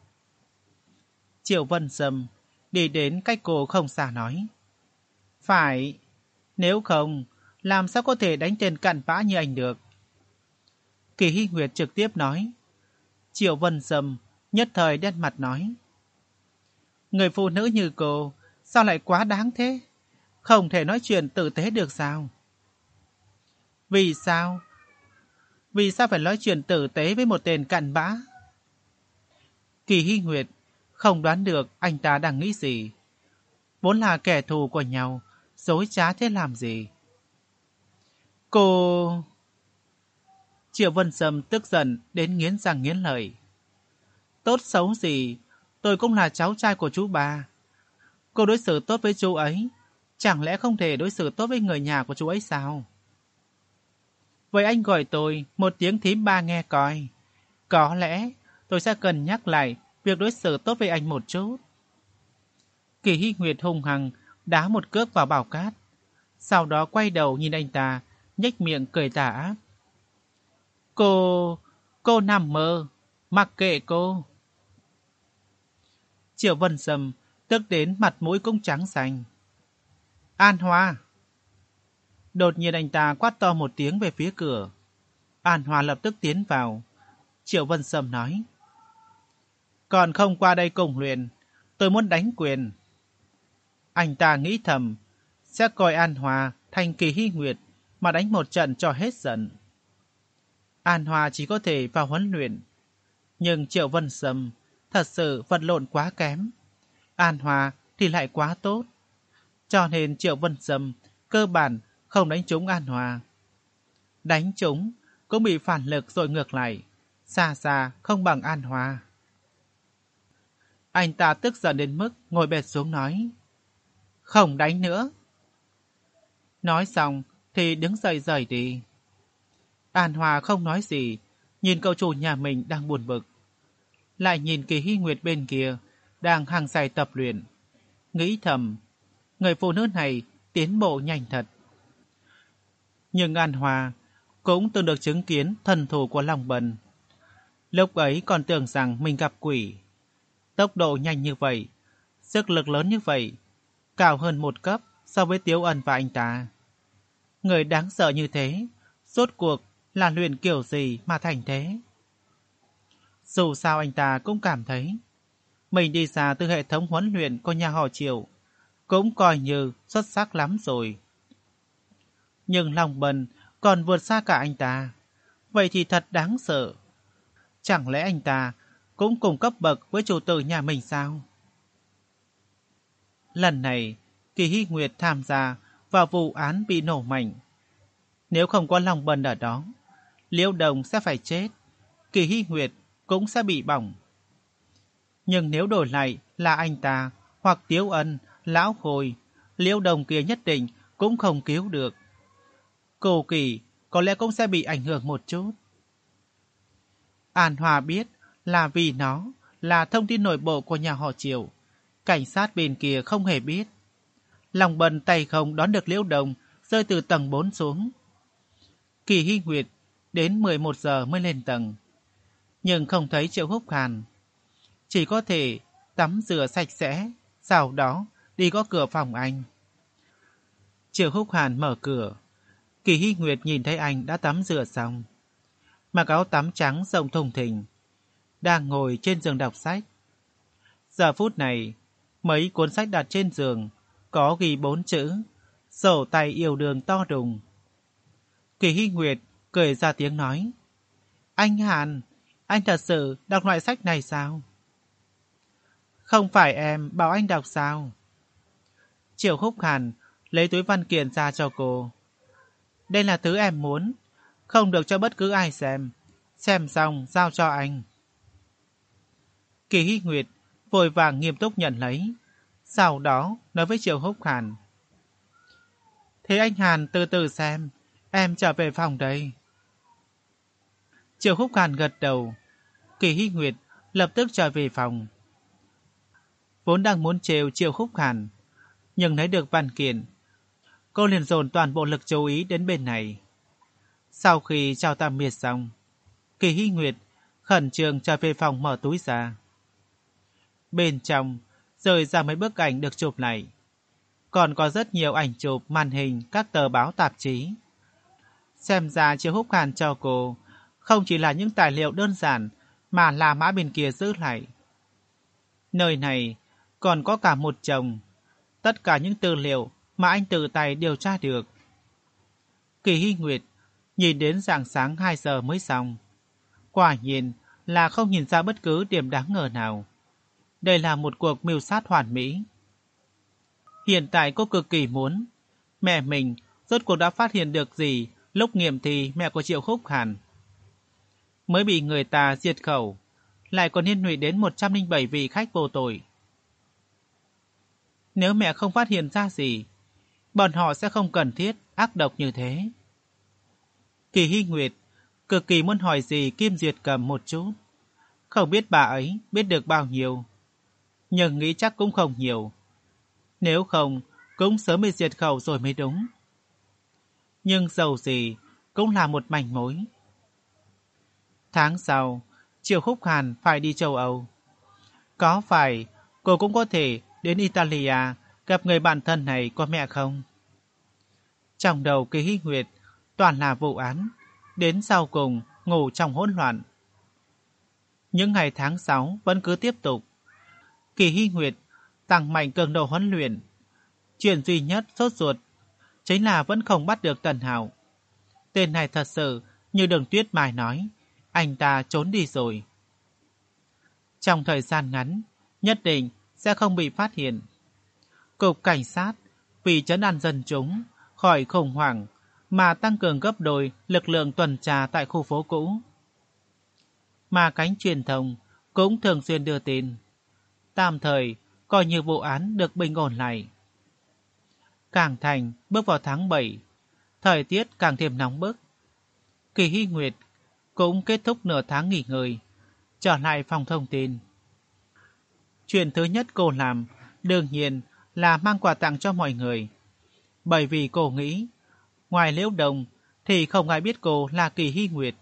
Triệu Vân Sâm đi đến cách cô không xa nói. Phải, nếu không, làm sao có thể đánh tên cặn bã như anh được? Kỳ Hy Nguyệt trực tiếp nói. Triệu Vân Sâm nhất thời đen mặt nói. Người phụ nữ như cô, sao lại quá đáng thế? Không thể nói chuyện tử tế được sao? Vì sao? Vì sao phải nói chuyện tử tế với một tên cặn bã? Kỳ Hy Nguyệt không đoán được anh ta đang nghĩ gì. Vốn là kẻ thù của nhau, dối trá thế làm gì? Cô... Triệu Vân Sâm tức giận đến nghiến răng nghiến lợi. Tốt xấu gì, tôi cũng là cháu trai của chú bà. Cô đối xử tốt với chú ấy, chẳng lẽ không thể đối xử tốt với người nhà của chú ấy sao? Vậy anh gọi tôi một tiếng thím ba nghe coi. Có lẽ tôi sẽ cần nhắc lại việc đối xử tốt với anh một chút. Kỳ Hy Nguyệt hung hăng đá một cước vào Bảo Cát. Sau đó quay đầu nhìn anh ta, nhếch miệng cười tà ác. Cô... cô nằm mơ, mặc kệ cô. Triệu Vân Sâm tức đến mặt mũi cũng trắng xanh. An Hoa! Đột nhiên anh ta quát to một tiếng về phía cửa. An Hoa lập tức tiến vào. Triệu Vân Sâm nói. Còn không qua đây cùng luyện, tôi muốn đánh quyền. Anh ta nghĩ thầm, sẽ coi An Hoa thành Kỳ Hy Nguyệt mà đánh một trận cho hết giận. An Hoa chỉ có thể vào huấn luyện. Nhưng Triệu Vân Sâm thật sự vật lộn quá kém. An Hoa thì lại quá tốt. Cho nên Triệu Vân Sâm cơ bản không đánh trúng An Hoa. Đánh trúng cũng bị phản lực rồi ngược lại. Xa xa không bằng An Hoa. Anh ta tức giận đến mức ngồi bệt xuống nói. Không đánh nữa. Nói xong thì đứng dậy rời đi. An Hoa không nói gì, nhìn cậu chủ nhà mình đang buồn bực. Lại nhìn Kỳ Hy Nguyệt bên kia đang hăng say tập luyện. Nghĩ thầm, người phụ nữ này tiến bộ nhanh thật. Nhưng An Hoa cũng từng được chứng kiến thần thủ của Long Bần. Lúc ấy còn tưởng rằng mình gặp quỷ. Tốc độ nhanh như vậy, sức lực lớn như vậy, cao hơn một cấp so với Tiếu Ân và anh ta. Người đáng sợ như thế, rốt cuộc là luyện kiểu gì mà thành thế? Dù sao anh ta cũng cảm thấy mình đi xa từ hệ thống huấn luyện của nhà họ Triệu cũng coi như xuất sắc lắm rồi. Nhưng Long Bần còn vượt xa cả anh ta. Vậy thì thật đáng sợ. Chẳng lẽ anh ta cũng cùng cấp bậc với chủ tử nhà mình sao? Lần này, Kỳ Hy Nguyệt tham gia vào vụ án bị nổ mạnh. Nếu không có Long Bần ở đó, Liễu Đồng sẽ phải chết, Kỳ Hy Nguyệt cũng sẽ bị bỏng. Nhưng nếu đổi lại là anh ta hoặc Tiếu Ân, Lão Khôi, Liễu Đồng kia nhất định cũng không cứu được. Cô Kỳ có lẽ cũng sẽ bị ảnh hưởng một chút. An Hòa biết là vì nó là thông tin nội bộ của nhà họ Triệu. Cảnh sát bên kia không hề biết. Lòng bần tay không đón được Liễu Đồng rơi từ tầng bốn xuống. Kỳ Hy Nguyệt đến mười một giờ mới lên tầng. Nhưng không thấy Triệu Húc Hàn. Chỉ có thể tắm rửa sạch sẽ, sau đó đi gõ cửa phòng anh. Triệu Húc Hàn mở cửa. Kỳ Hy Nguyệt nhìn thấy anh đã tắm rửa xong. Mặc áo tắm trắng rộng thùng thình, đang ngồi trên giường đọc sách. Giờ phút này, mấy cuốn sách đặt trên giường có ghi bốn chữ sổ tay yêu đương to đùng. Kỳ Hy Nguyệt cười ra tiếng nói. Anh Hàn, anh thật sự đọc loại sách này sao? Không phải em bảo anh đọc sao? Triệu Húc Hàn lấy túi văn kiện ra cho cô. Đây là thứ em muốn, không được cho bất cứ ai xem. Xem xong giao cho anh. Kỳ Hy Nguyệt vội vàng nghiêm túc nhận lấy. Sau đó nói với Triệu Húc Hàn. Thế anh Hàn từ từ xem, em trở về phòng đây. Triệu Khúc Hàn gật đầu. Kỳ Hy Nguyệt lập tức trở về phòng. Vốn đang muốn trêu Triệu Khúc Hàn, nhưng thấy được văn kiện, cô liền dồn toàn bộ lực chú ý đến bên này. Sau khi chào tạm biệt xong, Kỳ Hy Nguyệt khẩn trương trở về phòng mở túi ra. Bên trong rơi ra mấy bức ảnh được chụp lại. Còn có rất nhiều ảnh chụp màn hình các tờ báo tạp chí. Xem ra Triệu Khúc Hàn cho cô không chỉ là những tài liệu đơn giản mà là mã bên kia giữ lại. Nơi này còn có cả một chồng, tất cả những tư liệu mà anh tự tay điều tra được. Kỳ Hy Nguyệt nhìn đến rạng sáng hai giờ mới xong. Quả nhiên là không nhìn ra bất cứ điểm đáng ngờ nào. Đây là một cuộc mưu sát hoàn mỹ. Hiện tại cô cực kỳ muốn mẹ mình rốt cuộc đã phát hiện được gì lúc nghiệm thi mẹ của Triệu Khúc Hàn. Mới bị người ta diệt khẩu, lại còn liên lụy đến một trăm lẻ bảy vị khách vô tội. Nếu mẹ không phát hiện ra gì, bọn họ sẽ không cần thiết ác độc như thế. Kỳ Hy Nguyệt cực kỳ muốn hỏi gì Kim Duyệt Cầm một chút. Không biết bà ấy biết được bao nhiêu, nhưng nghĩ chắc cũng không nhiều. Nếu không, cũng sớm bị diệt khẩu rồi mới đúng. Nhưng dầu gì cũng là một manh mối. Tháng sau, Triệu Khúc Hàn phải đi châu Âu. Có phải cô cũng có thể đến Italia gặp người bạn thân này của mẹ không? Trong đầu Kỳ Hy Nguyệt toàn là vụ án, đến sau cùng ngủ trong hỗn loạn. Những ngày tháng sáu vẫn cứ tiếp tục. Kỳ Hy Nguyệt tăng mạnh cường độ huấn luyện. Chuyện duy nhất sốt ruột chính là vẫn không bắt được Tần Hạo. Tên này thật sự như Đường Tuyết Mai nói, anh ta trốn đi rồi. Trong thời gian ngắn, nhất định sẽ không bị phát hiện. Cục cảnh sát vì trấn an dân chúng khỏi khủng hoảng mà tăng cường gấp đôi lực lượng tuần tra tại khu phố cũ. Mà cánh truyền thông cũng thường xuyên đưa tin. Tạm thời coi như vụ án được bình ổn lại. Càng Thành bước vào tháng bảy, thời tiết càng thêm nóng bức. Kỳ Hy Nguyệt cũng kết thúc nửa tháng nghỉ ngơi, trở lại phòng thông tin. Chuyện thứ nhất cô làm đương nhiên là mang quà tặng cho mọi người. Bởi vì cô nghĩ, ngoài Liễu Đồng thì không ai biết cô là Kỳ Hy Nguyệt.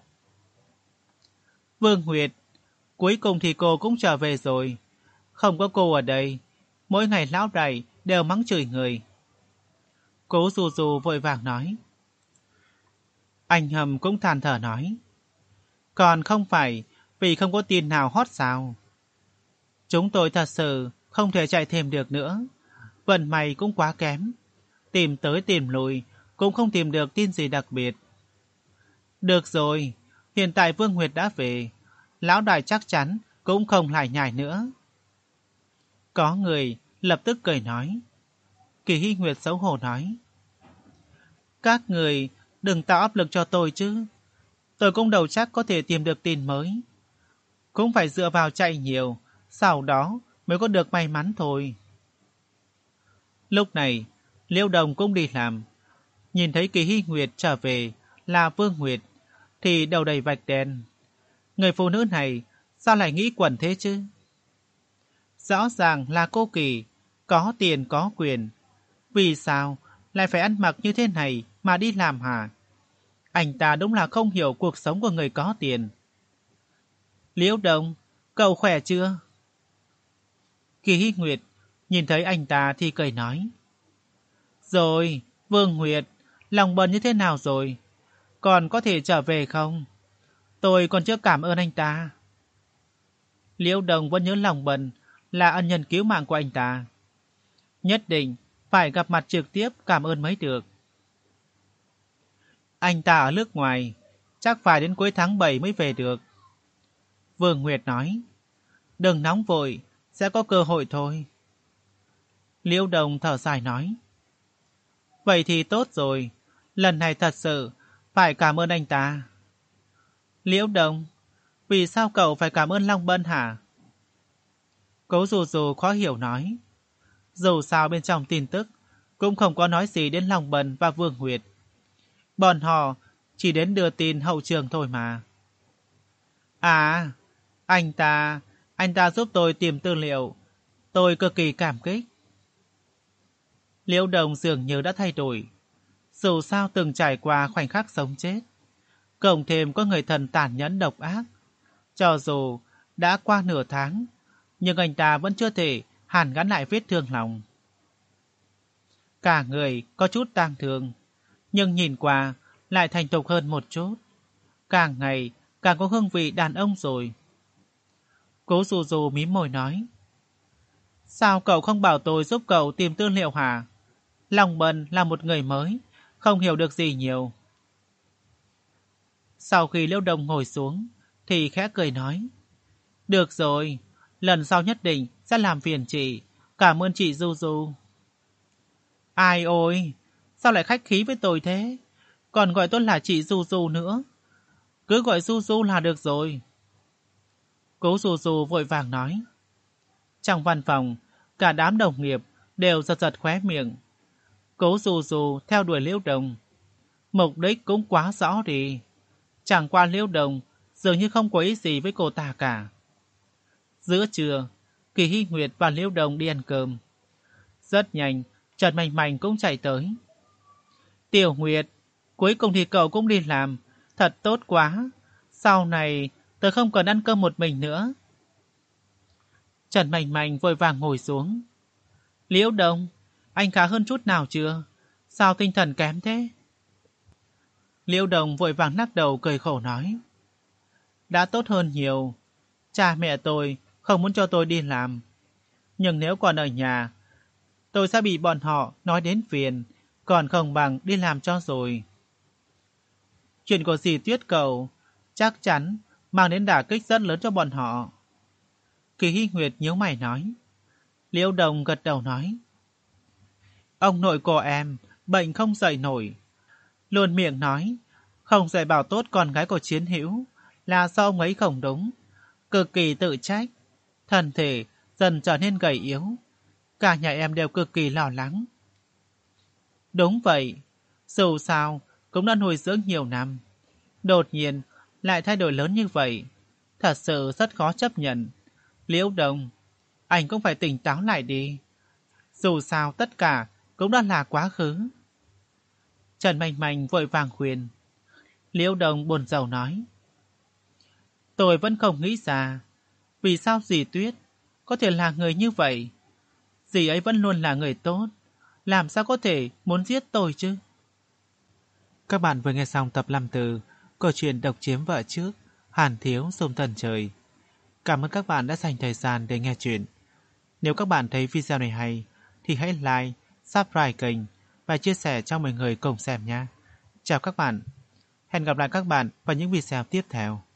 Vương Nguyệt, cuối cùng thì cô cũng trở về rồi. Không có cô ở đây, mỗi ngày lão đại đều mắng chửi người. Cố Du Du vội vàng nói. Anh Hầm cũng than thở nói. Còn không phải vì không có tin nào hot sao? Chúng tôi thật sự không thể chạy thêm được nữa. Vận may cũng quá kém. Tìm tới tìm lui cũng không tìm được tin gì đặc biệt. Được rồi, hiện tại Vương Nguyệt đã về. Lão đại chắc chắn cũng không lại nhải nữa. Có người lập tức cười nói. Kỳ Hy Nguyệt xấu hổ nói. Các người đừng tạo áp lực cho tôi chứ. Tôi cũng đầu chắc có thể tìm được tin mới. Cũng phải dựa vào chạy nhiều, sau đó mới có được may mắn thôi. Lúc này, Liễu Đồng cũng đi làm. Nhìn thấy Kỳ Hy Nguyệt trở về là Vương Nguyệt, thì đầu đầy vạch đen. Người phụ nữ này sao lại nghĩ quẩn thế chứ? Rõ ràng là cô Kỳ, có tiền có quyền. Vì sao lại phải ăn mặc như thế này mà đi làm hả? Anh ta đúng là không hiểu cuộc sống của người có tiền. Liễu Đồng, cậu khỏe chưa? Kỳ Hy Nguyệt nhìn thấy anh ta thì cười nói. Rồi, Vương Nguyệt, lòng bần như thế nào rồi? Còn có thể trở về không? Tôi còn chưa cảm ơn anh ta. Liễu Đồng vẫn nhớ lòng bần là ân nhân cứu mạng của anh ta. Nhất định phải gặp mặt trực tiếp cảm ơn mới được. Anh ta ở nước ngoài, chắc phải đến cuối tháng bảy mới về được. Vương Nguyệt nói. Đừng nóng vội, sẽ có cơ hội thôi. Liễu Đồng thở dài nói. Vậy thì tốt rồi, lần này thật sự phải cảm ơn anh ta. Liễu Đồng, vì sao cậu phải cảm ơn Long Bân hả? Cố Dù Dù khó hiểu nói. Dù sao bên trong tin tức cũng không có nói gì đến Long Bân và Vương Huyệt. Bọn họ chỉ đến đưa tin hậu trường thôi mà. À, anh ta, anh ta giúp tôi tìm tư liệu. Tôi cực kỳ cảm kích. Liễu Đồng dường như đã thay đổi. Dù sao từng trải qua khoảnh khắc sống chết. Cộng thêm có người thần tàn nhẫn độc ác. Cho dù đã qua nửa tháng, nhưng anh ta vẫn chưa thể hàn gắn lại vết thương lòng. Cả người có chút tang thương, nhưng nhìn qua lại thành thục hơn một chút. Càng ngày càng có hương vị đàn ông rồi. Cố Dù Dù mím môi nói. Sao cậu không bảo tôi giúp cậu tìm tư liệu hả? Long Bân là một người mới, không hiểu được gì nhiều. Sau khi Liễu Đồng ngồi xuống, thì khẽ cười nói. Được rồi, lần sau nhất định sẽ làm phiền chị. Cảm ơn chị Du Du. Ai ôi, sao lại khách khí với tôi thế? Còn gọi tôi là chị Du Du nữa. Cứ gọi Du Du là được rồi. Cố Du Du vội vàng nói. Trong văn phòng, cả đám đồng nghiệp đều giật giật khóe miệng. Cố Du Du theo đuổi Liễu Đồng. Mục đích cũng quá rõ đi. Chẳng qua Liễu Đồng dường như không có ý gì với cô ta cả. Giữa trưa, Kỳ Hy Nguyệt và Liễu Đồng đi ăn cơm. Rất nhanh, Trần Mạnh Mạnh cũng chạy tới. Tiểu Nguyệt, cuối cùng thì cậu cũng đi làm. Thật tốt quá. Sau này, tớ không cần ăn cơm một mình nữa. Trần Mạnh Mạnh vội vàng ngồi xuống. Liễu Đồng, anh khá hơn chút nào chưa? Sao tinh thần kém thế? Liễu Đồng vội vàng lắc đầu cười khổ nói. Đã tốt hơn nhiều. Cha mẹ tôi không muốn cho tôi đi làm. Nhưng nếu còn ở nhà, tôi sẽ bị bọn họ nói đến phiền, còn không bằng đi làm cho rồi. Chuyện của dì Tuyết cậu chắc chắn mang đến đả kích rất lớn cho bọn họ. Kỳ Hy Nguyệt nhíu mày nói. Liễu Đồng gật đầu nói. Ông nội của em bệnh không dậy nổi. Luôn miệng nói không dạy bảo tốt con gái của Chiến Hữu là do ông ấy không đúng. Cực kỳ tự trách. Thân thể dần trở nên gầy yếu. Cả nhà em đều cực kỳ lo lắng. Đúng vậy. Dù sao cũng đã nuôi dưỡng nhiều năm. Đột nhiên lại thay đổi lớn như vậy. Thật sự rất khó chấp nhận. Liễu Đồng, anh cũng phải tỉnh táo lại đi. Dù sao tất cả cũng đã là quá khứ. Trần Mạnh Mạnh vội vàng khuyên. Liễu Đồng buồn rầu nói. Tôi vẫn không nghĩ ra vì sao dì Tuyết có thể là người như vậy. Dì ấy vẫn luôn là người tốt. Làm sao có thể muốn giết tôi chứ? Các bạn vừa nghe xong tập năm mươi tư câu chuyện Độc Chiếm Vợ Trước, Hàn Thiếu Sông Thần Trời. Cảm ơn các bạn đã dành thời gian để nghe chuyện. Nếu các bạn thấy video này hay thì hãy like, subscribe kênh và chia sẻ cho mọi người cùng xem nhé. Chào các bạn. Hẹn gặp lại các bạn vào những video tiếp theo.